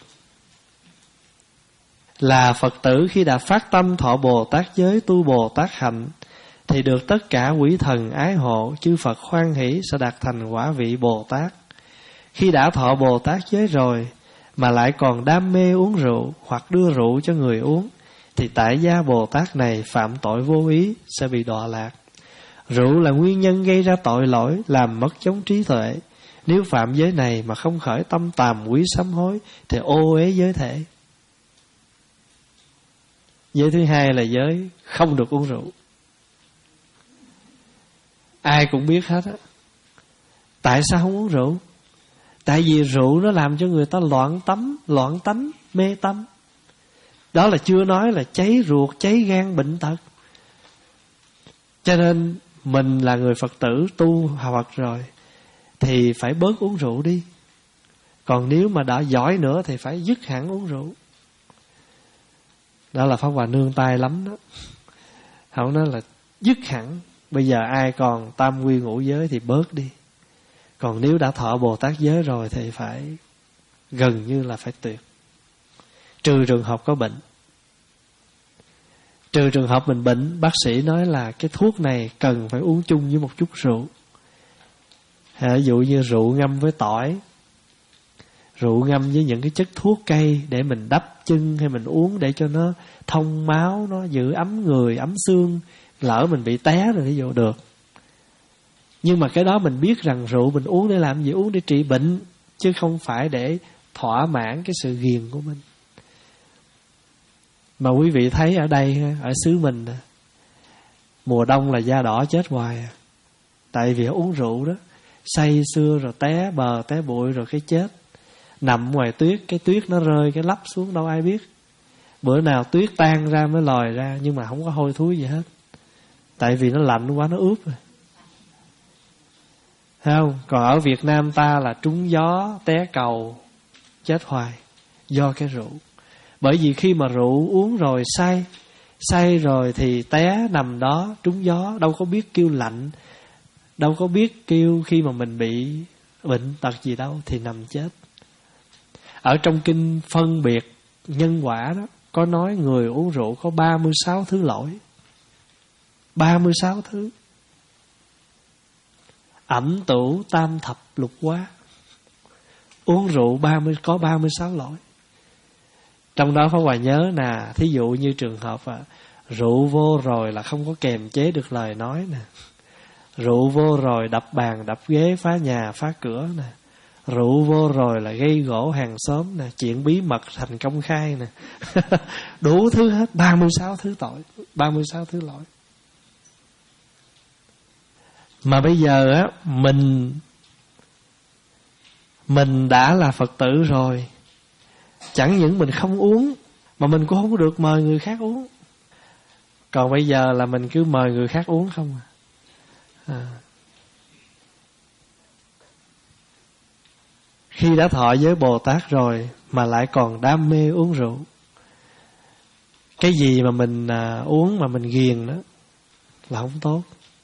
Là Phật tử khi đã phát tâm thọ Bồ Tát giới, tu Bồ Tát hạnh, thì được tất cả quỷ thần ái hộ, chư Phật hoan hỷ sẽ đạt thành quả vị Bồ Tát. Khi đã thọ Bồ Tát giới rồi mà lại còn đam mê uống rượu hoặc đưa rượu cho người uống, thì tại gia Bồ Tát này phạm tội vô ý sẽ bị đọa lạc. Rượu là nguyên nhân gây ra tội lỗi, làm mất giống trí tuệ. Nếu phạm giới này mà không khởi tâm tàm quý sám hối thì ô uế giới thể. Giới thứ hai là giới không được uống rượu. Ai cũng biết hết á. Tại sao không uống rượu? Tại vì rượu nó làm cho người ta loạn tấm, loạn tánh, mê tâm. Đó là chưa nói là cháy ruột, cháy gan, bệnh tật. Cho nên mình là người Phật tử tu Phật rồi thì phải bớt uống rượu đi. Còn nếu mà đã giỏi nữa thì phải dứt hẳn uống rượu. Đó là Pháp Hòa nương tay lắm đó. Không nói là dứt hẳn. Bây giờ ai còn tam quy ngũ giới thì bớt đi. Còn nếu đã thọ Bồ Tát giới rồi thì phải gần như là phải tuyệt. Trừ trường hợp có bệnh. Trừ Trừ trường hợp mình bệnh, bác sĩ nói là cái thuốc này cần phải uống chung với một chút rượu. Ví dụ như rượu ngâm với tỏi, rượu ngâm với những cái chất thuốc cây để mình đắp chân hay mình uống để cho nó thông máu, nó giữ ấm người, ấm xương. Lỡ mình bị té rồi thì vô được. Nhưng mà cái đó mình biết rằng rượu mình uống để làm gì? Uống để trị bệnh, chứ không phải để thỏa mãn cái sự ghiền của mình. Mà quý vị thấy ở đây, ở xứ mình, mùa đông là da đỏ chết hoài à. Tại vì uống rượu đó, say sưa rồi té bờ té bụi rồi cái chết. Nằm ngoài tuyết, cái tuyết nó rơi cái lấp xuống đâu ai biết. Bữa nào tuyết tan ra mới lòi ra, nhưng mà không có hôi thối gì hết. Tại vì nó lạnh quá, nó ướp rồi. Thấy không? Còn ở Việt Nam ta là trúng gió, té cầu, chết hoài, do cái rượu. Bởi vì khi mà rượu uống rồi say, say rồi thì té nằm đó, trúng gió, đâu có biết kêu lạnh, đâu có biết kêu khi mà mình bị bệnh tật gì đâu, thì nằm chết. Ở trong kinh phân biệt nhân quả đó, có nói người uống rượu có ba mươi sáu thứ lỗi. ba mươi sáu thứ. Ẩm tửu tam thập lục quá. Uống rượu ba mươi, có ba mươi sáu lỗi. Trong đó Pháp Hòa nhớ nè, thí dụ như trường hợp à, rượu vô rồi là không có kềm chế được lời nói nè. Rượu vô rồi đập bàn, đập ghế, phá nhà, phá cửa nè. Rượu vô rồi là gây gỗ hàng xóm nè, chuyện bí mật thành công khai nè. Đủ thứ hết, ba mươi sáu thứ tội, ba mươi sáu thứ lỗi. Mà bây giờ á, mình Mình đã là Phật tử rồi, chẳng những mình không uống, mà mình cũng không được mời người khác uống. Còn bây giờ là mình cứ mời người khác uống không à, à. Khi đã thọ giới Bồ Tát rồi mà lại còn đam mê uống rượu, cái gì mà mình à, uống mà mình ghiền đó là không tốt.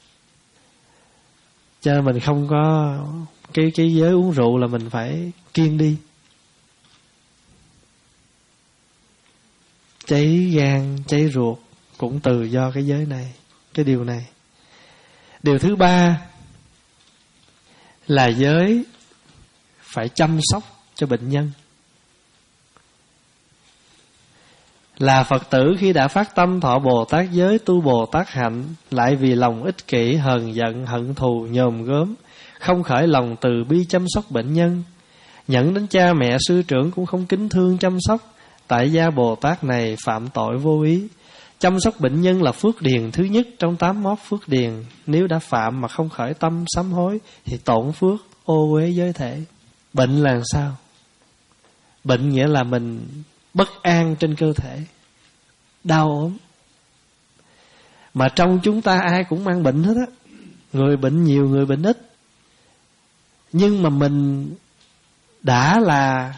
Cho nên mình không có cái, cái giới uống rượu là mình phải kiêng đi. Cháy gan, cháy ruột cũng từ do cái giới này, cái điều này. Điều thứ ba là giới phải chăm sóc cho bệnh nhân. Là Phật tử khi đã phát tâm thọ Bồ Tát giới, tu Bồ Tát hạnh, lại vì lòng ích kỷ, hờn giận, hận thù, nhòm gớm, không khởi lòng từ bi chăm sóc bệnh nhân, nhận đến cha mẹ sư trưởng cũng không kính thương chăm sóc. Tại gia Bồ Tát này phạm tội vô ý. Chăm sóc bệnh nhân là phước điền thứ nhất trong tám mốt phước điền. Nếu đã phạm mà không khởi tâm sám hối thì tổn phước, ô uế giới thể. Bệnh là sao? Bệnh nghĩa là mình bất an trên cơ thể, đau ốm. Mà trong chúng ta ai cũng mang bệnh hết á. Người bệnh nhiều, người bệnh ít. Nhưng mà mình đã là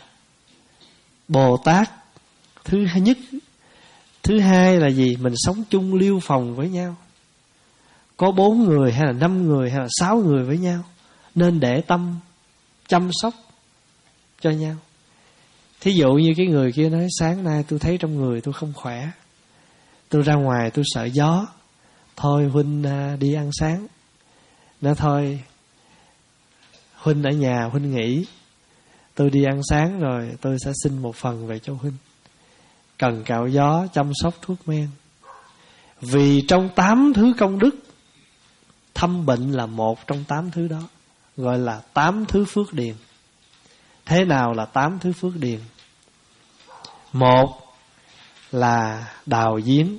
Bồ Tát thứ nhất. Thứ hai là gì? Mình sống chung liêu phòng với nhau. Có bốn người hay là năm người hay là sáu người với nhau, nên để tâm chăm sóc cho nhau. Thí dụ như cái người kia nói sáng nay tôi thấy trong người tôi không khỏe, tôi ra ngoài tôi sợ gió, thôi Huynh đi ăn sáng. Nói thôi Huynh ở nhà Huynh nghỉ, tôi đi ăn sáng rồi tôi sẽ xin một phần về cho Huynh. Cần cạo gió, chăm sóc thuốc men. Vì trong tám thứ công đức, thăm bệnh là một trong tám thứ đó, gọi là tám thứ phước điền. Thế nào là tám thứ phước điền? Một là đào giếng.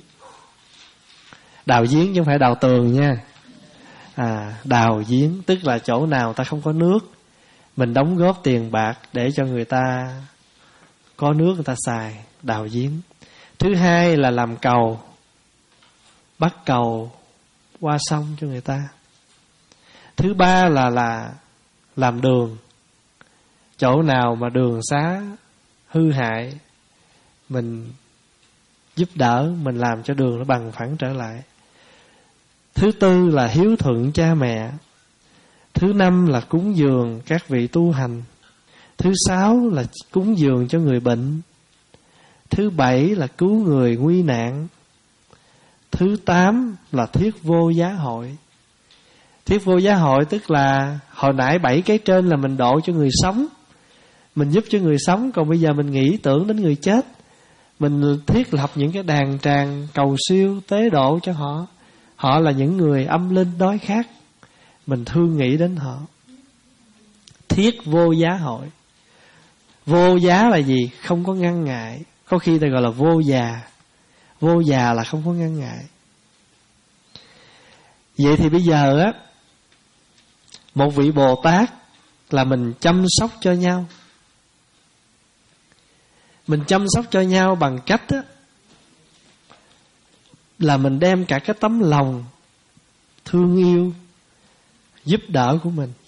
Đào giếng chứ không phải đào tường nha. À, đào giếng tức là chỗ nào ta không có nước, mình đóng góp tiền bạc để cho người ta có nước người ta xài, đào giếng. Thứ hai là làm cầu, bắt cầu qua sông cho người ta. Thứ ba là là làm đường. Chỗ nào mà đường xá hư hại, mình giúp đỡ, mình làm cho đường nó bằng phẳng trở lại. Thứ tư là hiếu thuận cha mẹ. Thứ năm là cúng dường các vị tu hành. Thứ sáu là cúng dường cho người bệnh. Thứ bảy là cứu người nguy nạn. Thứ tám là thiết vô giá hội. Thiết vô giá hội tức là hồi nãy bảy cái trên là mình độ cho người sống, mình giúp cho người sống. Còn bây giờ mình nghĩ tưởng đến người chết, mình thiết lập những cái đàn tràng cầu siêu tế độ cho họ. Họ là những người âm linh đói khát, mình thương nghĩ đến họ. Thiết vô giá hội. Vô giá là gì? Không có ngăn ngại. Có khi ta gọi là vô già. Vô già là không có ngăn ngại. Vậy thì bây giờ á, một vị Bồ Tát là mình chăm sóc cho nhau. Mình chăm sóc cho nhau bằng cách á, là mình đem cả cái tấm lòng thương yêu, giúp đỡ của mình.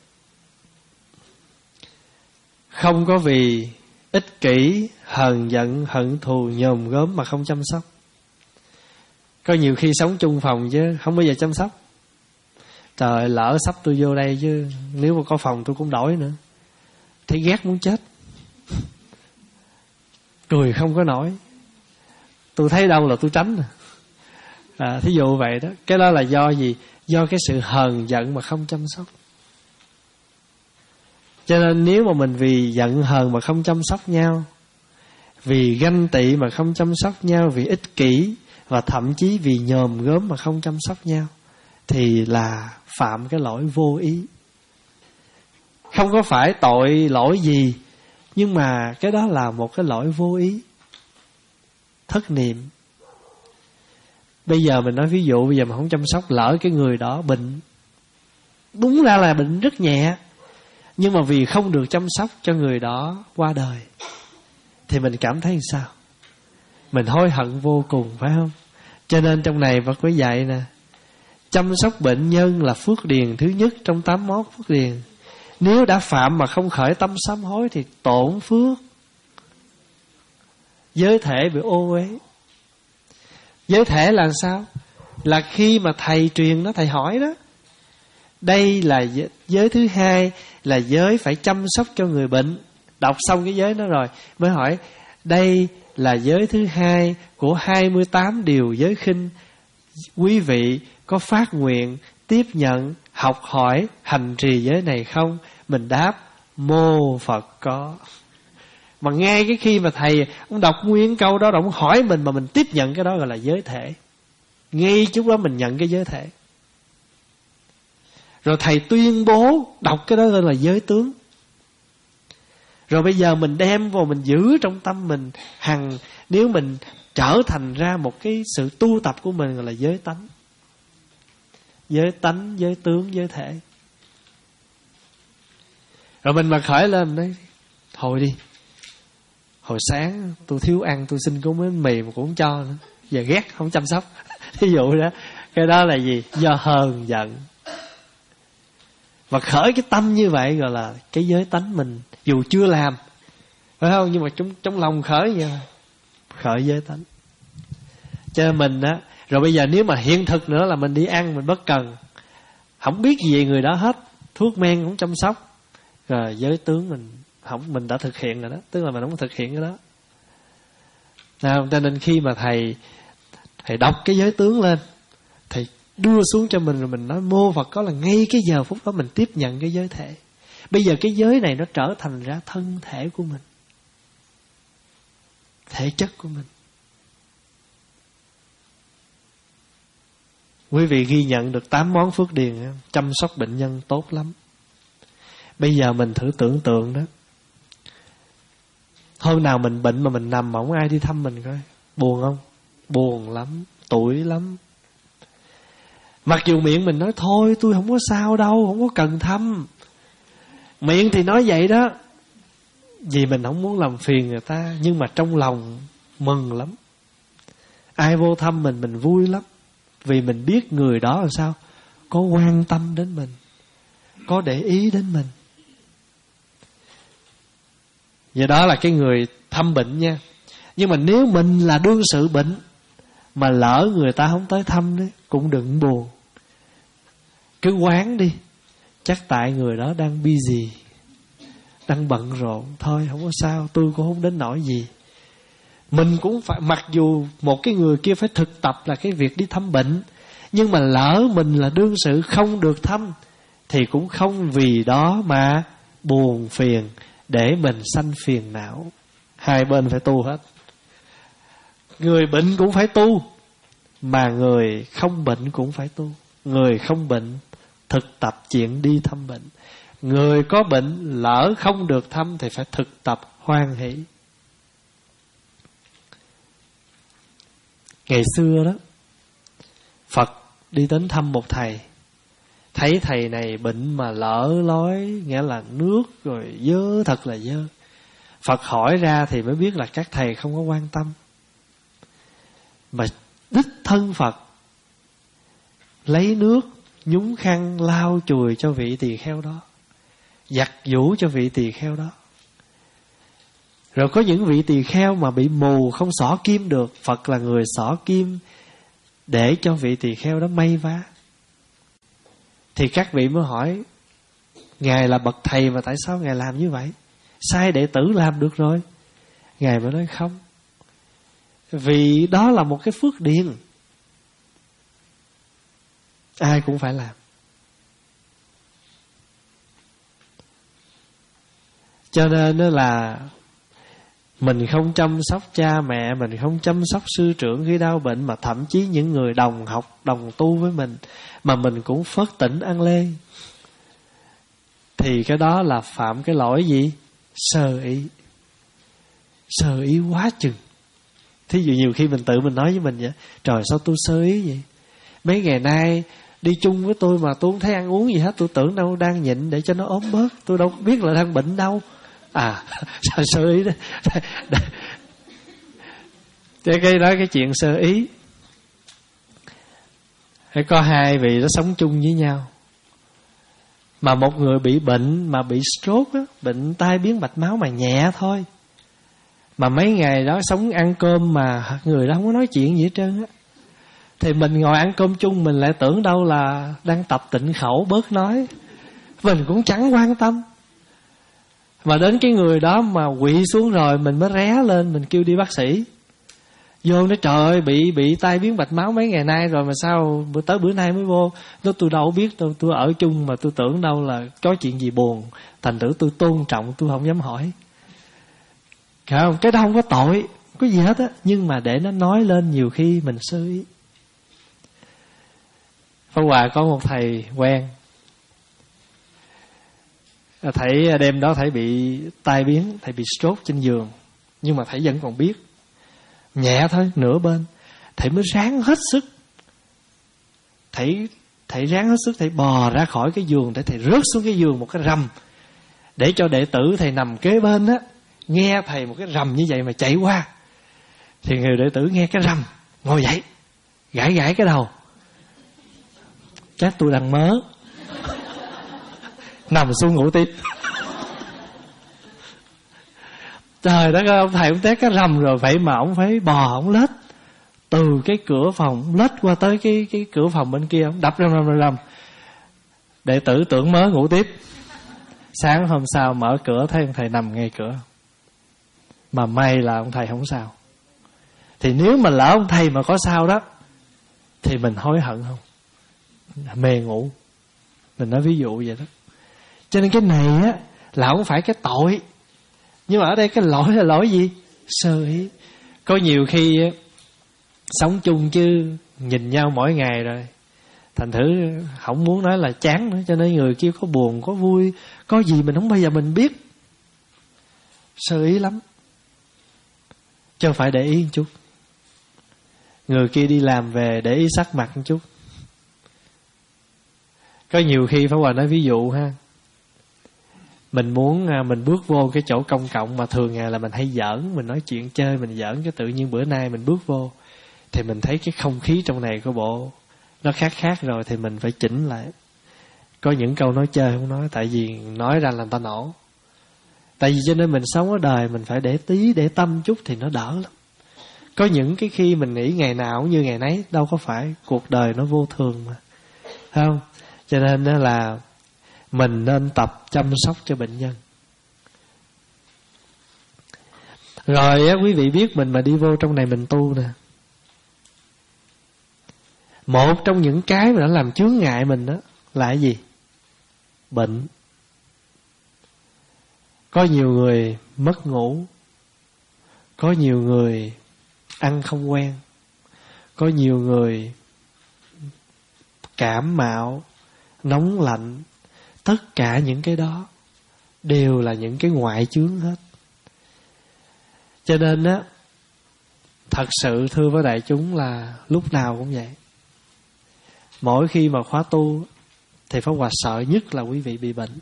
Không có vì ích kỷ, hờn giận, hận thù, nhòm gớm mà không chăm sóc. Có nhiều khi sống chung phòng chứ không bao giờ chăm sóc. Trời, lỡ sắp tôi vô đây chứ nếu mà có phòng tôi cũng đổi nữa. Thấy ghét muốn chết, cười không có nổi. Tôi thấy đâu là tôi tránh. À, thí dụ vậy đó. Cái đó là do gì? Do cái sự hờn giận mà không chăm sóc. Cho nên nếu mà mình vì giận hờn mà không chăm sóc nhau, vì ganh tị mà không chăm sóc nhau, vì ích kỷ và thậm chí vì nhòm gớm mà không chăm sóc nhau, thì là phạm cái lỗi vô ý. Không có phải tội lỗi gì, nhưng mà cái đó là một cái lỗi vô ý, thất niệm. Bây giờ mình nói ví dụ, bây giờ mà không chăm sóc, lỡ cái người đó bệnh, đúng ra là bệnh rất nhẹ, nhưng mà vì không được chăm sóc cho người đó qua đời, thì mình cảm thấy sao? Mình hối hận vô cùng, phải không? Cho nên trong này Phật có dạy nè, chăm sóc bệnh nhân là phước điền thứ nhất trong tám món phước điền. Nếu đã phạm mà không khởi tâm sám hối thì tổn phước, giới thể bị ô uế. Giới thể là sao? Là khi mà thầy truyền đó, thầy hỏi đó, đây là giới thứ hai, là giới phải chăm sóc cho người bệnh. Đọc xong cái giới đó rồi mới hỏi, đây là giới thứ hai của hai mươi tám điều giới khinh. Quý vị có phát nguyện tiếp nhận, học hỏi, hành trì giới này không? Mình đáp, mô Phật có. Mà ngay cái khi mà thầy ông đọc nguyên câu đó, ông hỏi mình mà mình tiếp nhận cái đó gọi là giới thể. Ngay chút đó mình nhận cái giới thể. Rồi thầy tuyên bố, đọc cái đó gọi là giới tướng. Rồi bây giờ mình đem vào mình giữ trong tâm mình hằng, nếu mình trở thành ra một cái sự tu tập của mình gọi là giới tánh. Giới tánh, giới tướng, giới thể. Rồi mình mà khởi lên mình nói, thôi đi, hồi sáng tôi thiếu ăn, tôi xin có miếng mì mà cũng không cho nữa, giờ ghét không chăm sóc. Ví dụ đó, cái đó là gì? Do hờn giận. Và khởi cái tâm như vậy gọi là cái giới tánh mình, dù chưa làm, phải không? Nhưng mà trong, trong lòng khởi vậy, khởi giới tánh. Cho nên mình á, rồi bây giờ nếu mà hiện thực nữa là mình đi ăn mình bất cần, không biết gì về người đó hết, thuốc men cũng chăm sóc, rồi giới tướng mình không, mình đã thực hiện rồi đó, tức là mình không thực hiện cái đó. Nào, cho nên khi mà thầy thầy đọc cái giới tướng lên, thầy đưa xuống cho mình rồi mình nói mô Phật có, là ngay cái giờ phút đó mình tiếp nhận cái giới thể. Bây giờ cái giới này nó trở thành ra thân thể của mình, thể chất của mình. Quý vị ghi nhận được tám món phước điền, chăm sóc bệnh nhân tốt lắm. Bây giờ mình thử tưởng tượng đó, hôm nào mình bệnh mà mình nằm mà không ai đi thăm mình coi, buồn không? Buồn lắm, tủi lắm. Mặc dù miệng mình nói thôi tôi không có sao đâu, không có cần thăm, miệng thì nói vậy đó, vì mình không muốn làm phiền người ta, nhưng mà trong lòng mừng lắm. Ai vô thăm mình mình vui lắm, vì mình biết người đó là sao, có quan tâm đến mình, có để ý đến mình. Vậy đó là cái người thăm bệnh nha. Nhưng mà nếu mình là đương sự bệnh mà lỡ người ta không tới thăm đấy, cũng đừng buồn, cứ quán đi, chắc tại người đó đang busy, đang bận rộn, thôi không có sao, tôi cũng không đến nỗi gì. Mình cũng phải, mặc dù một cái người kia phải thực tập là cái việc đi thăm bệnh, nhưng mà lỡ mình là đương sự không được thăm thì cũng không vì đó mà buồn phiền, để mình sanh phiền não. Hai bên phải tu hết. Người bệnh cũng phải tu, mà người không bệnh cũng phải tu. Người không bệnh thực tập chuyện đi thăm bệnh, người có bệnh lỡ không được thăm thì phải thực tập hoan hỷ. Ngày xưa đó, Phật đi đến thăm một thầy, thấy thầy này bệnh mà lỡ lói, nghĩa là nước rồi dơ, thật là dơ. Phật hỏi ra thì mới biết là các thầy không có quan tâm, mà đích thân Phật lấy nước nhúng khăn lau chùi cho vị tỳ kheo đó, giặt giũ cho vị tỳ kheo đó. Rồi có những vị tỳ kheo mà bị mù không xỏ kim được, Phật là người xỏ kim để cho vị tỳ kheo đó may vá. Thì các vị mới hỏi, Ngài là bậc thầy mà tại sao Ngài làm như vậy? Sai đệ tử làm được rồi. Ngài mới nói không, vì đó là một cái phước điền, ai cũng phải làm. Cho nên đó là mình không chăm sóc cha mẹ, mình không chăm sóc sư trưởng khi đau bệnh, mà thậm chí những người đồng học, đồng tu với mình mà mình cũng phớt tỉnh ăn lê, thì cái đó là phạm cái lỗi gì? Sơ ý. Sơ ý quá chừng. Thí dụ nhiều khi mình tự mình nói với mình vậy, trời sao tôi sơ ý vậy? Mấy ngày nay đi chung với tôi mà tôi không thấy ăn uống gì hết, tôi tưởng đâu đang nhịn để cho nó ốm bớt, tôi đâu biết là đang bệnh đâu. À, sao sơ ý đó. Thế cái đó cái chuyện sơ ý. Hay có hai vị đó sống chung với nhau, mà một người bị bệnh mà bị stroke á, bệnh tai biến mạch máu mà nhẹ thôi, mà mấy ngày đó sống ăn cơm mà người đó không có nói chuyện gì hết trơn á, thì mình ngồi ăn cơm chung mình lại tưởng đâu là đang tập tịnh khẩu bớt nói, mình cũng chẳng quan tâm. Mà đến cái người đó mà quỵ xuống rồi mình mới ré lên, mình kêu đi bác sĩ. Vô nói trời ơi, bị bị tai biến mạch máu mấy ngày nay rồi mà sao bữa tới bữa nay mới vô. Nó tôi đâu biết đâu, tôi ở chung mà tôi tưởng đâu là có chuyện gì buồn, thành thử tôi tôn trọng, tôi không dám hỏi. Không, cái đó không có tội, không có gì hết á, nhưng mà để nó nói lên nhiều khi mình sơ ý. Pháp Hòa có một thầy quen, thầy đêm đó thầy bị tai biến, thầy bị stroke trên giường, nhưng mà thầy vẫn còn biết, nhẹ thôi, nửa bên. Thầy mới ráng hết sức, thầy thầy ráng hết sức, thầy bò ra khỏi cái giường để thầy rớt xuống cái giường một cái rầm, để cho đệ tử thầy nằm kế bên á nghe thầy một cái rầm như vậy mà chạy qua. Thì người đệ tử nghe cái rầm ngồi dậy, gãi gãi cái đầu, chắc tôi đang mớ, nằm xuống ngủ tiếp. Trời đất ơi, ông thầy ông té cái rầm rồi, vậy mà ông phải bò, ông lết từ cái cửa phòng, ông lết qua tới cái cái cửa phòng bên kia, ông đập rầm rầm rầm. Đệ tử tưởng mớ ngủ tiếp. Sáng hôm sau mở cửa thấy ông thầy nằm ngay cửa, mà may là ông thầy không sao. Thì nếu mà lỡ ông thầy mà có sao đó thì mình hối hận không? Mê ngủ. Mình nói ví dụ vậy đó. Cho nên cái này á là không phải cái tội, nhưng mà ở đây cái lỗi là lỗi gì? Sơ ý. Có nhiều khi á, sống chung chứ nhìn nhau mỗi ngày rồi, thành thử không muốn nói là chán nữa, cho nên người kia có buồn có vui có gì mình không bao giờ mình biết. Sơ ý lắm, chứ không phải để ý một chút. Người kia đi làm về để ý sắc mặt một chút. Có nhiều khi Pháp Hòa nói ví dụ ha, mình muốn mình bước vô cái chỗ công cộng mà thường ngày là mình hay giỡn, mình nói chuyện chơi, mình giỡn, cái tự nhiên bữa nay mình bước vô thì mình thấy cái không khí trong này của bộ nó khác khác rồi, thì mình phải chỉnh lại. Có những câu nói chơi không nói, tại vì nói ra là người ta nổ. Tại vì cho nên mình sống ở đời mình phải để tí, để tâm chút thì nó đỡ lắm. Có những cái khi mình nghĩ ngày nào cũng như ngày nấy, đâu có phải, cuộc đời nó vô thường mà, thấy không? Cho nên đó là mình nên tập chăm sóc cho bệnh nhân. Rồi á, quý vị biết mình mà đi vô trong này mình tu nè, một trong những cái mà nó làm chướng ngại mình đó là cái gì? Bệnh. Có nhiều người mất ngủ, có nhiều người ăn không quen, có nhiều người cảm mạo, nóng lạnh. Tất cả những cái đó đều là những cái ngoại chướng hết. Cho nên á, thật sự thưa với đại chúng là lúc nào cũng vậy. Mỗi khi mà khóa tu thì Pháp Hòa sợ nhất là quý vị bị bệnh.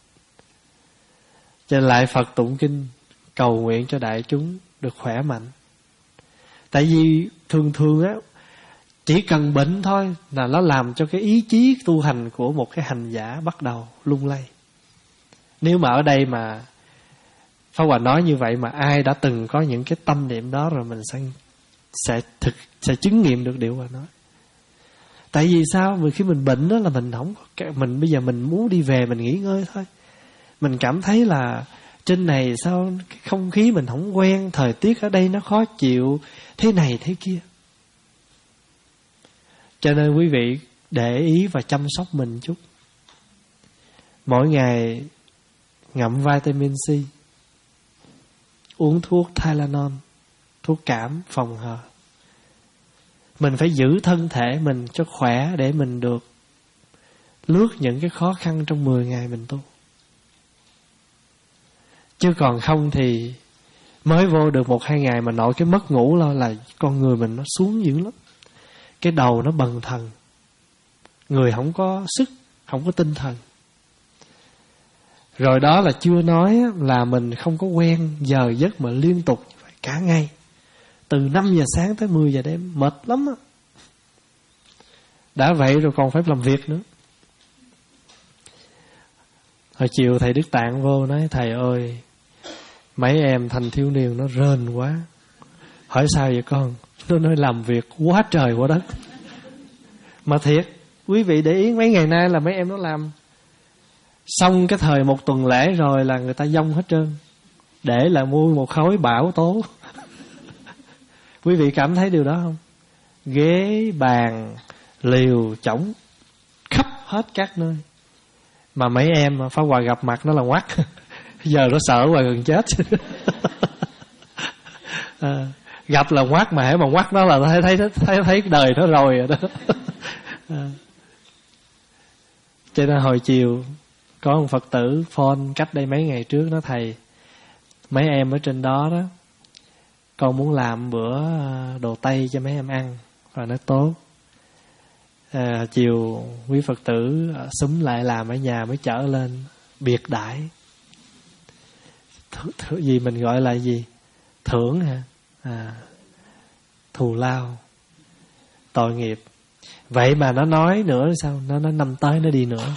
Cho nên lại Phật tụng kinh cầu nguyện cho đại chúng được khỏe mạnh. Tại vì thường thường á, chỉ cần bệnh thôi là nó làm cho cái ý chí tu hành của một cái hành giả bắt đầu lung lay. Nếu mà ở đây mà Pháp Hòa nói như vậy mà ai đã từng có những cái tâm niệm đó rồi, mình sẽ sẽ thực sẽ chứng nghiệm được điều Hòa nói. Tại vì sao? Vì khi mình bệnh đó là mình không có, mình bây giờ mình muốn đi về mình nghỉ ngơi thôi. Mình cảm thấy là trên này sao cái không khí mình không quen, thời tiết ở đây nó khó chịu, thế này thế kia. Cho nên quý vị để ý và chăm sóc mình chút. Mỗi ngày ngậm vitamin C, uống thuốc Tylenol, thuốc cảm phòng hờ. Mình phải giữ thân thể mình cho khỏe để mình được lướt những cái khó khăn trong mười ngày mình tu. Chứ còn không thì mới vô được một hai ngày mà nội cái mất ngủ lo là con người mình nó xuống dữ lắm. Cái đầu nó bần thần, người không có sức, không có tinh thần. Rồi đó là chưa nói là mình không có quen giờ giấc mà liên tục cả ngày, từ năm giờ sáng tới mười giờ đêm, mệt lắm á. Đã vậy rồi còn phải làm việc nữa. Hồi chiều thầy Đức Tạng vô nói: thầy ơi, mấy em thanh thiếu niên nó rên quá. Hỏi sao vậy con? Nó nói làm việc quá trời quá đất. Mà thiệt, quý vị để ý mấy ngày nay là mấy em nó làm xong cái thời một tuần lễ rồi là người ta dông hết trơn, để là mua một khối bão tố. Quý vị cảm thấy điều đó không? Ghế, bàn, liều, chõng khắp hết các nơi. Mà mấy em mà Pháp Hòa gặp mặt nó là ngoắt. Giờ nó sợ Hòa gần chết. À, gặp là ngoắt, mà hễ mà ngoắt nó là thấy thấy thấy thấy đời nó rồi rồi đó. À. Cho nên hồi chiều có một Phật tử phone cách đây mấy ngày trước, nó: thầy, mấy em ở trên đó đó, con muốn làm bữa đồ Tây cho mấy em ăn. Và nói tốt. À, chiều quý Phật tử xúm lại làm ở nhà mới chở lên biệt đãi. Th- th- gì mình gọi là gì? Thưởng hả? À, thù lao, tội nghiệp. Vậy mà nó nói nữa sao? Nó nói năm tới nó đi nữa.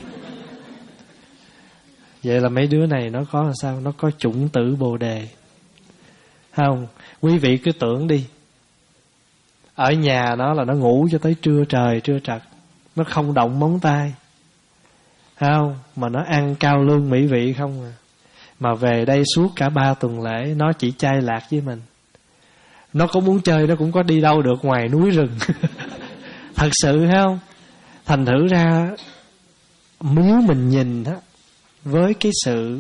Vậy là mấy đứa này nó có làm sao? Nó có chủng tử Bồ Đề. Không? Quý vị cứ tưởng đi, ở nhà nó là nó ngủ cho tới trưa trời trưa trật, nó không động móng tay, không? Mà nó ăn cao lương mỹ vị không à. Mà về đây suốt cả ba tuần lễ nó chỉ chai lạc với mình. Nó có muốn chơi nó cũng có đi đâu được ngoài núi rừng. Thật sự không? Thành thử ra nếu mình nhìn á, với cái sự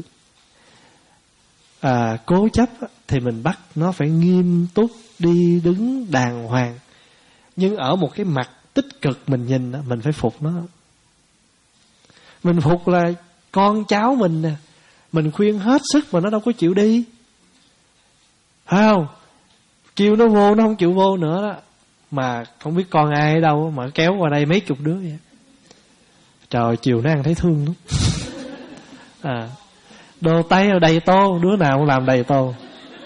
à, cố chấp á, thì mình bắt nó phải nghiêm túc đi đứng đàng hoàng. Nhưng ở một cái mặt tích cực mình nhìn á, mình phải phục nó. Mình phục là con cháu mình nè, mình khuyên hết sức mà nó đâu có chịu đi, phải không? Kêu nó vô nó không chịu vô nữa đó. Mà không biết con ai ở đâu mà kéo qua đây mấy chục đứa vậy. Trời, chiều nó ăn thấy thương lắm. À, đồ Tây ở đầy tô, đứa nào cũng làm đầy tô.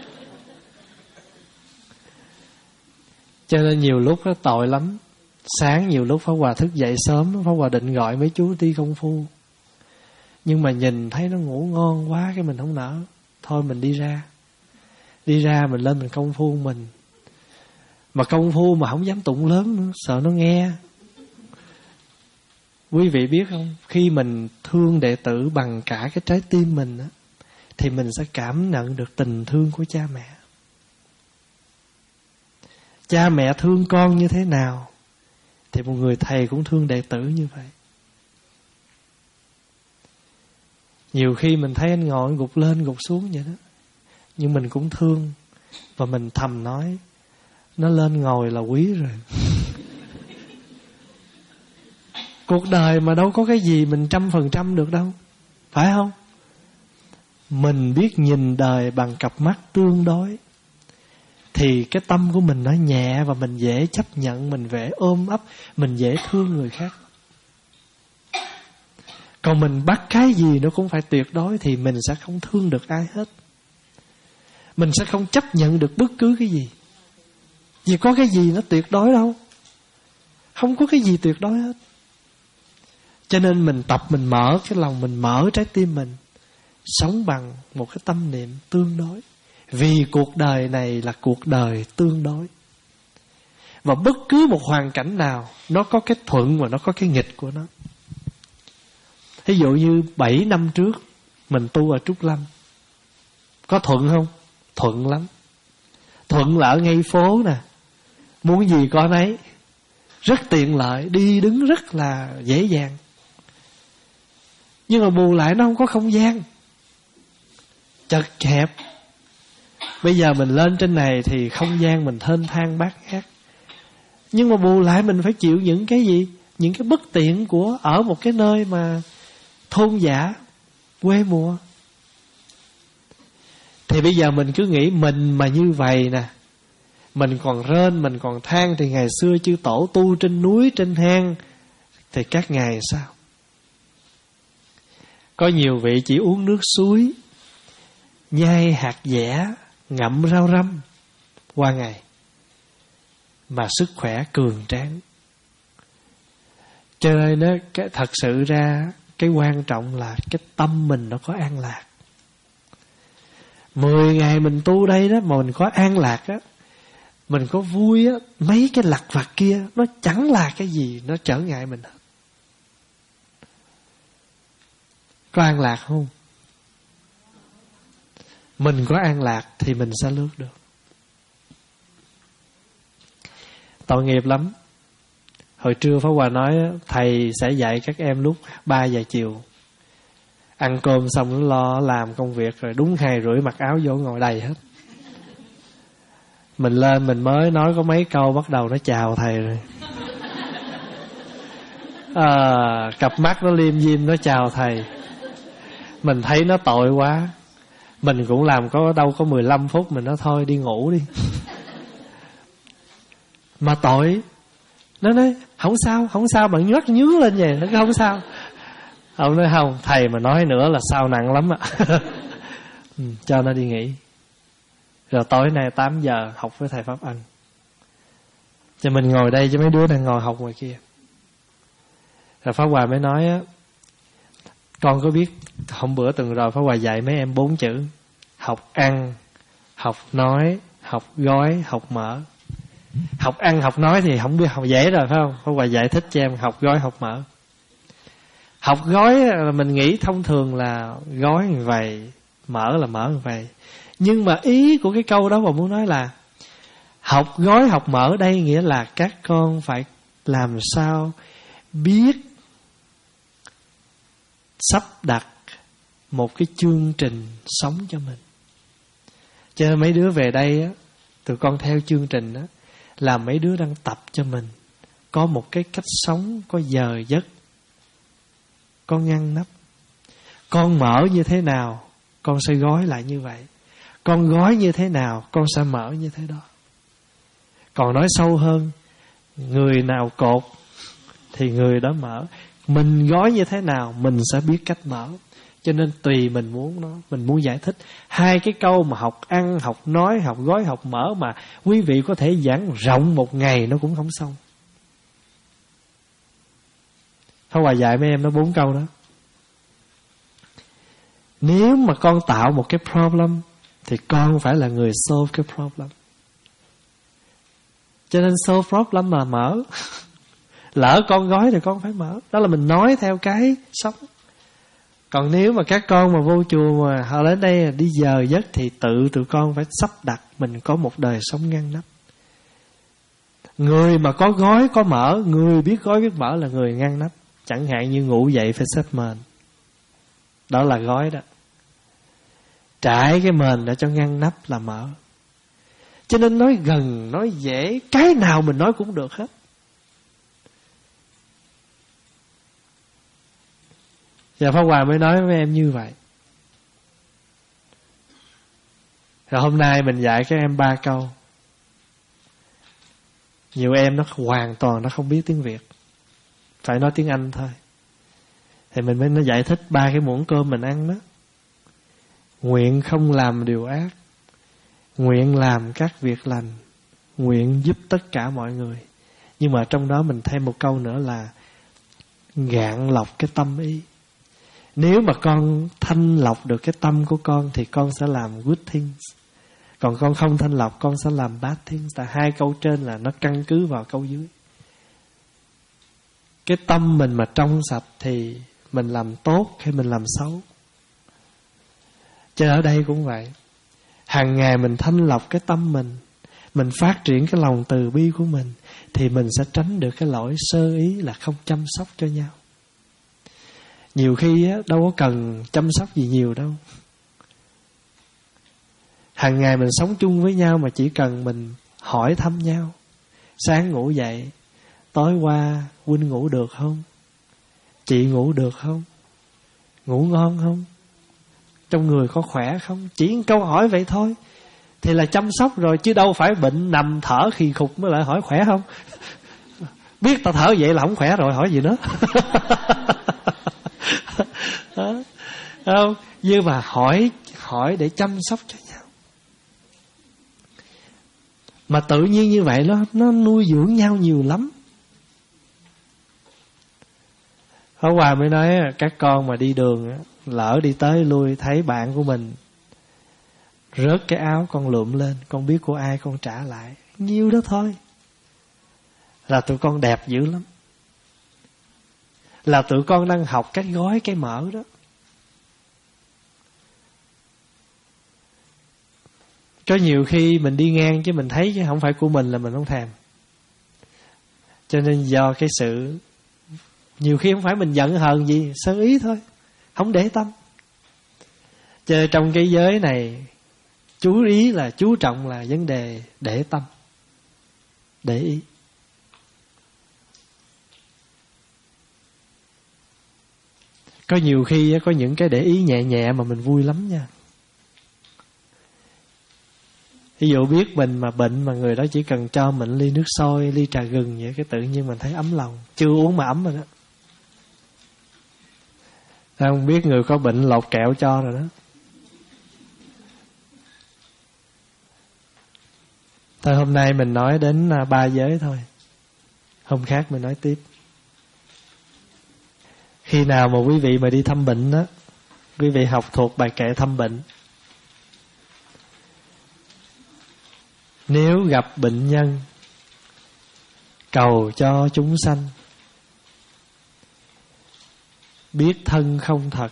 Cho nên nhiều lúc nó tội lắm. Sáng nhiều lúc Pháp Hòa thức dậy sớm, Pháp Hòa định gọi mấy chú đi công phu, nhưng mà nhìn thấy nó ngủ ngon quá, cái mình không nỡ. Thôi mình đi ra. Đi ra mình lên mình công phu mình. Mà công phu mà không dám tụng lớn nữa, sợ nó nghe. Quý vị biết không? Khi mình thương đệ tử bằng cả cái trái tim mình á, thì mình sẽ cảm nhận được tình thương của cha mẹ. Cha mẹ thương con như thế nào thì một người thầy cũng thương đệ tử như vậy. Nhiều khi mình thấy anh ngồi gục lên gục xuống vậy đó, nhưng mình cũng thương, và mình thầm nói nó lên ngồi là quý rồi. Cuộc đời mà đâu có cái gì mình trăm phần trăm được đâu, phải không? Mình biết nhìn đời bằng cặp mắt tương đối thì cái tâm của mình nó nhẹ, và mình dễ chấp nhận, mình dễ ôm ấp, mình dễ thương người khác. Còn mình bắt cái gì nó cũng phải tuyệt đối thì mình sẽ không thương được ai hết. Mình sẽ không chấp nhận được bất cứ cái gì. Vì có cái gì nó tuyệt đối đâu. Không có cái gì tuyệt đối hết. Cho nên mình tập, mình mở cái lòng, mình mở trái tim mình, sống bằng một cái tâm niệm tương đối. Vì cuộc đời này là cuộc đời tương đối. Và bất cứ một hoàn cảnh nào nó có cái thuận và nó có cái nghịch của nó. Ví dụ như bảy năm trước mình tu ở Trúc Lâm, có thuận không? Thuận lắm. Thuận là ở ngay phố nè, muốn gì có nấy, rất tiện lợi, đi đứng rất là dễ dàng. Nhưng mà bù lại nó không có không gian, chật hẹp. Bây giờ mình lên trên này thì không gian mình thênh thang bát ngát, nhưng mà bù lại mình phải chịu những cái gì? Những cái bất tiện của ở một cái nơi mà thôn dã, quê mùa. Thì bây giờ mình cứ nghĩ mình mà như vậy nè, mình còn rên, mình còn than, thì ngày xưa chư tổ tu trên núi, trên hang, thì các ngài sao? Có nhiều vị chỉ uống nước suối, nhai hạt dẻ, ngậm rau răm qua ngày, mà sức khỏe cường tráng. Cho nên đó, cái, thật sự ra cái quan trọng là cái tâm mình nó có an lạc. Mười ngày mình tu đây đó mà mình có an lạc á, mình có vui á, mấy cái lặt vặt kia nó chẳng là cái gì, nó trở ngại mình hết. Có an lạc không? Mình có an lạc thì mình sẽ lướt được. Tội nghiệp lắm. Hồi trưa Pháp Hòa nói thầy sẽ dạy các em lúc ba giờ chiều. Ăn cơm xong nó lo làm công việc, rồi đúng hai rưỡi mặc áo vô ngồi đầy hết. Mình lên mình mới nói có mấy câu bắt đầu nó chào thầy rồi. À, cặp mắt nó liêm diêm nó chào thầy. Mình thấy nó tội quá. Mình cũng làm có đâu có mười lăm phút, mình nói thôi đi ngủ đi. Mà tội. Nó nói không sao, không sao, bạn nhắc nhướng lên vậy, nó không sao. Ông nói không, thầy mà nói nữa là sao nặng lắm ạ. Ừ, cho nó đi nghỉ. Rồi tối nay tám giờ học với thầy Pháp Anh. Cho mình ngồi đây chứ mấy đứa đang ngồi học ngoài kia. Rồi Pháp Hòa mới nói á, con có biết hôm bữa tuần rồi Pháp Hòa dạy mấy em bốn chữ: học ăn, học nói, học gói, học mở. Học ăn, học nói thì không biết, học dễ rồi phải không? Pháp Hòa giải thích cho em học gói, học mở. Học gói là mình nghĩ thông thường là gói như vậy, mở là mở như vậy. Nhưng mà ý của cái câu đó mà muốn nói là học gói, học mở đây nghĩa là các con phải làm sao biết sắp đặt một cái chương trình sống cho mình. Cho nên mấy đứa về đây á, tụi con theo chương trình đó là mấy đứa đang tập cho mình có một cái cách sống có giờ giấc, có ngăn nắp. Con mở như thế nào con sẽ gói lại như vậy, con gói như thế nào con sẽ mở như thế đó. Còn nói sâu hơn, người nào cột thì người đó mở. Mình gói như thế nào mình sẽ biết cách mở. Cho nên tùy mình muốn nó, mình muốn giải thích hai cái câu mà học ăn, học nói, học gói, học mở mà quý vị có thể giảng rộng một ngày nó cũng không xong. Pháp Hòa dạy mấy em nó bốn câu đó. Nếu mà con tạo một cái problem thì con phải là người solve cái problem. Cho nên solve problem mà mở. Lỡ con gói thì con phải mở. Đó là mình nói theo cái sống. Còn nếu mà các con mà vô chùa mà họ đến đây đi giờ giấc thì tự tụi con phải sắp đặt mình có một đời sống ngăn nắp. Người mà có gói có mở, người biết gói biết mở là người ngăn nắp. Chẳng hạn như ngủ dậy phải xếp mền, đó là gói đó. Trải cái mền để cho ngăn nắp là mở. Cho nên nói gần, nói dễ, cái nào mình nói cũng được hết. Và Pháp Hòa mới nói với em như vậy. Rồi hôm nay mình dạy các em ba câu. Nhiều em nó hoàn toàn nó không biết tiếng Việt, phải nói tiếng Anh thôi. Thì mình mới nó giải thích ba cái muỗng cơm mình ăn đó. Nguyện không làm điều ác, nguyện làm các việc lành, nguyện giúp tất cả mọi người. Nhưng mà trong đó mình thêm một câu nữa là gạn lọc cái tâm ý. Nếu mà con thanh lọc được cái tâm của con thì con sẽ làm good things. Còn con không thanh lọc, con sẽ làm bad things. Tại hai câu trên là nó căn cứ vào câu dưới. Cái tâm mình mà trong sạch thì mình làm tốt hay mình làm xấu. Chứ ở đây cũng vậy. Hàng ngày mình thanh lọc cái tâm mình, mình phát triển cái lòng từ bi của mình, thì mình sẽ tránh được cái lỗi sơ ý là không chăm sóc cho nhau. Nhiều khi á, đâu có cần chăm sóc gì nhiều đâu. Hàng ngày mình sống chung với nhau mà chỉ cần mình hỏi thăm nhau. Sáng ngủ dậy, tối qua huynh ngủ được không? Chị ngủ được không? Ngủ ngon không? Trong người có khỏe không? Chỉ một câu hỏi vậy thôi thì là chăm sóc rồi, chứ đâu phải bệnh nằm thở khì khục mới lại hỏi khỏe không. Biết tao thở vậy là không khỏe rồi, hỏi gì nữa. Đó. Không? Nhưng mà hỏi hỏi để chăm sóc cho nhau. Mà tự nhiên như vậy nó nó nuôi dưỡng nhau nhiều lắm. Pháp Hòa mới nói các con mà đi đường lỡ đi tới lui thấy bạn của mình rớt cái áo, con lượm lên, con biết của ai con trả lại, nhiêu đó thôi là tụi con đẹp dữ lắm. Là tụi con đang học cách gói cái mở đó. Có nhiều khi mình đi ngang chứ mình thấy chứ không phải của mình là mình không thèm. Cho nên do cái sự, nhiều khi không phải mình giận hờn gì, sơ ý thôi, không để tâm. Cho nên trong cái giới này chú ý là chú trọng là vấn đề để tâm, để ý. Có nhiều khi có những cái để ý nhẹ nhẹ mà mình vui lắm nha. Ví dụ biết mình mà bệnh mà người đó chỉ cần cho mình ly nước sôi, ly trà gừng vậy, cái tự nhiên mình thấy ấm lòng. Chưa uống mà ấm rồi đó. Không biết người có bệnh lột kẹo cho rồi đó. Thôi hôm nay mình nói đến ba giới thôi. Hôm khác mình nói tiếp. Khi nào mà quý vị mà đi thăm bệnh đó, quý vị học thuộc bài kệ thăm bệnh. Nếu gặp bệnh nhân, cầu cho chúng sanh, biết thân không thật,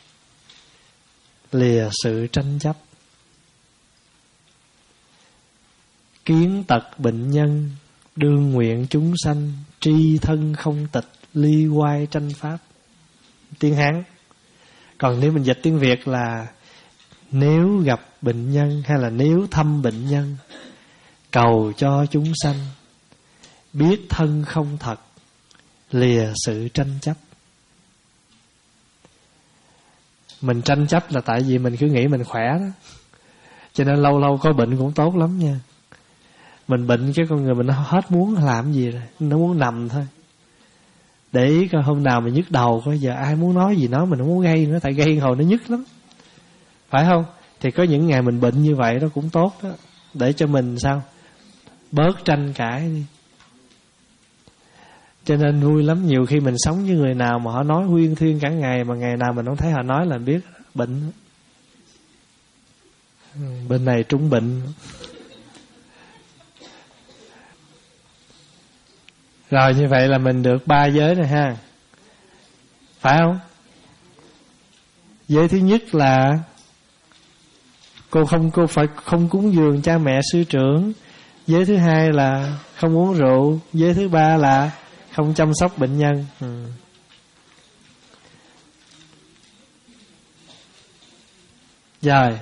lìa sự tranh chấp. Kiến tật bệnh nhân, đương nguyện chúng sanh, tri thân không tịch, ly hoai tranh pháp. Tiếng Hán. Còn nếu mình dịch tiếng Việt là nếu gặp bệnh nhân hay là nếu thăm bệnh nhân, cầu cho chúng sanh, biết thân không thật, lìa sự tranh chấp. Mình tranh chấp là tại vì mình cứ nghĩ mình khỏe đó. Cho nên lâu lâu có bệnh cũng tốt lắm nha. Mình bệnh cái con người mình nó hết muốn làm gì rồi, nó muốn nằm thôi. Để ý coi hôm nào mà nhức đầu, coi giờ ai muốn nói gì nói, mình không muốn gây nữa, tại gây hồi nó nhức lắm. Phải không? Thì có những ngày mình bệnh như vậy đó cũng tốt đó. Để cho mình sao? Bớt tranh cãi đi. Cho nên vui lắm. Nhiều khi mình sống với người nào mà họ nói huyên thuyên cả ngày, mà ngày nào mình không thấy họ nói là biết bệnh. Bên này trúng bệnh. Rồi như vậy là mình được ba giới này ha. Phải không? Giới thứ nhất là cô không cô phải không cúng dường cha mẹ sư trưởng. Giới thứ hai là không uống rượu. Giới thứ ba là không chăm sóc bệnh nhân. ừ. Rồi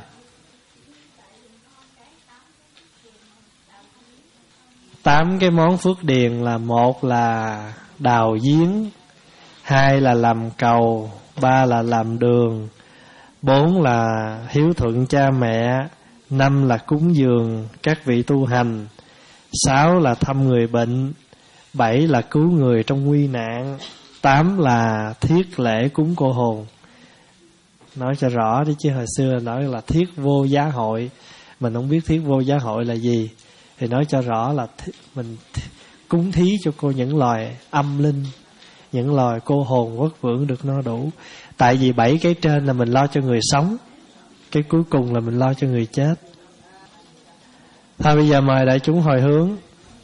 tám cái món phước điền là: một là đào giếng, hai là làm cầu, ba là làm đường, bốn là hiếu thuận cha mẹ, năm là cúng dường các vị tu hành, sáu là thăm người bệnh, bảy là cứu người trong nguy nạn, tám là thiết lễ cúng cô hồn. Nói cho rõ đi chứ hồi xưa nói là thiết vô giá hội, mình không biết thiết vô giá hội là gì, thì nói cho rõ là mình cúng thí cho cô những loài âm linh, những loài cô hồn vất vưởng được no đủ. Tại vì bảy cái trên là mình lo cho người sống, cái cuối cùng là mình lo cho người chết. Thôi bây giờ mời đại chúng hồi hướng.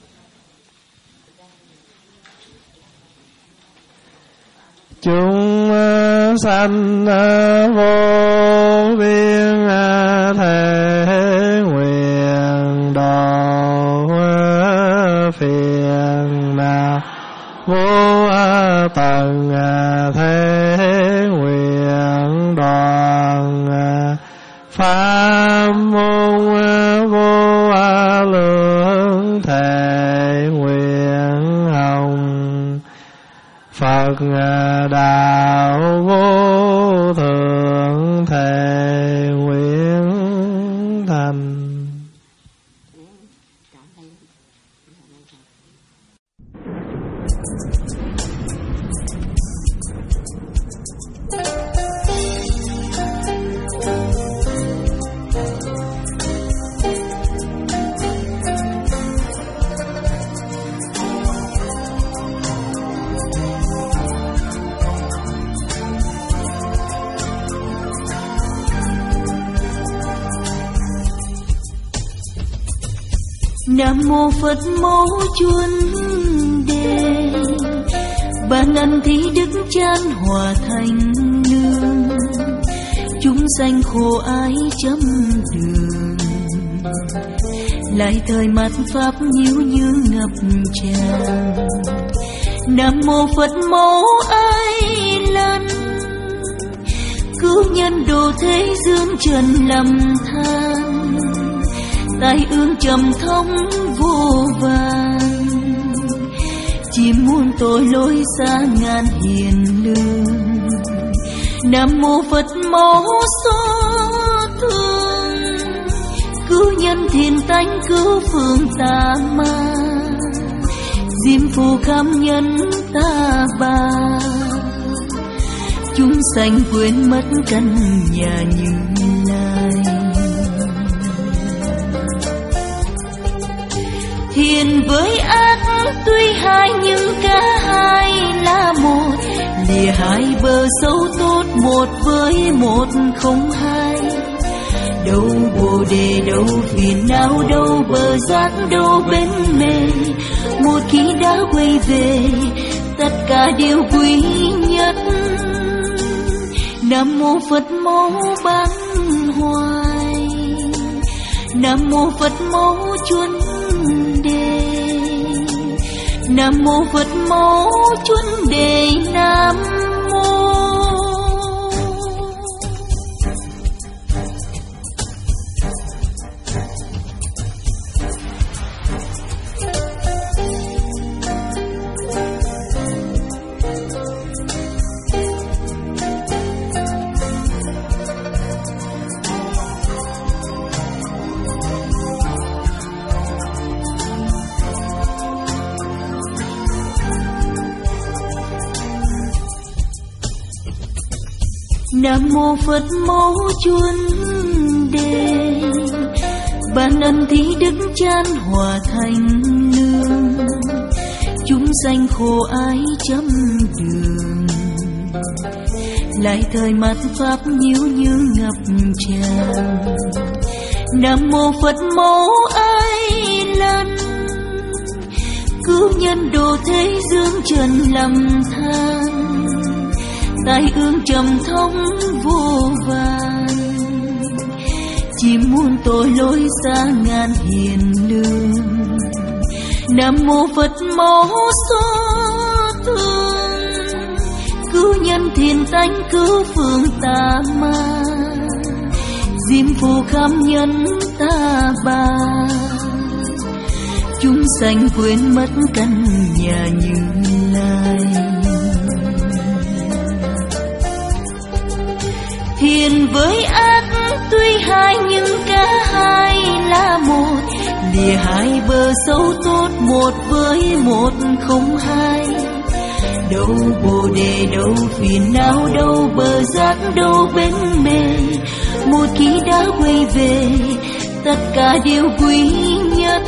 Chúng sanh vô biên thể nguyện độ phiền não vô tận thế nguyện đoàn pháp môn vô lượng thể nguyện hồng Phật đạo vô thượng thể nguyện thành. Nam mô Phật mẫu chuân đề, ban ân thí đức chan hòa thành nương, chúng sanh khổ ái chấm đường, lại thời mạt pháp nhiễu như ngập tràn. Nam mô Phật mẫu Ai Lần, cứu nhân độ thế dương trần lầm than, tai ương trầm thông vô vàn, chỉ muốn tội lỗi xa ngàn hiền lương. Nam mô Phật mẫu số thương, cứu nhân thiền tánh cứu phương tà ma, diêm phù kham nhân ta bà, chúng sanh quên mất căn nhà Như Lai. Thiện với ác tuy hai nhưng cả hai là một, lìa hai bờ sâu tốt một với một không hai. Đâu bồ đề đâu phiền não, đâu bờ giác đâu bên mê, một khi đã quay về tất cả đều quý nhất. Nam mô Phật mẫu ban hoài, Nam mô Phật mẫu chuân đề, Nam mô Phật mẫu chuân đề, Nam mô. Nam mô Phật mẫu chuân đề, ban ân thí đức chan hòa thành nương, chúng sanh khổ ái chấm đường, lại thời mạt pháp nhiễu như ngập tràn. Nam mô Phật mẫu Ai Lần, cứu nhân độ thế dương trần lầm than, tai ương trầm thống vô vàn. Chim muôn tội lối xa ngàn hiền lương. Nam mô Phật mẫu xót thương, cứu nhân thiên tánh cứu phương tà ma. Diêm phù kham nhân ta bà, chúng sanh quên mất căn nhà Như Lai. Thiện với ác tuy hai nhưng cả hai là một, lìa hai bờ sâu tốt một với một không hai. Đâu bồ đề đâu phiền não, đâu bờ giác đâu bên mê. Một khi đã quay về tất cả đều quý nhất.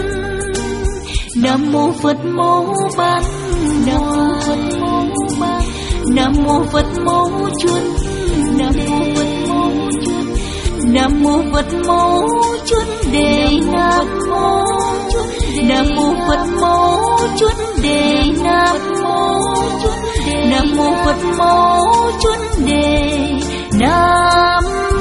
Nam mô Phật mẫu ban ngoan, Nam mô Phật mẫu chuân, Nam mô Phật mẫu chuân, Nam mô Phật mẫu chuân đề, Nam mô Nam mô Phật mẫu chuân đề, Nam mô Nam mô Phật mẫu chuân đề, Nam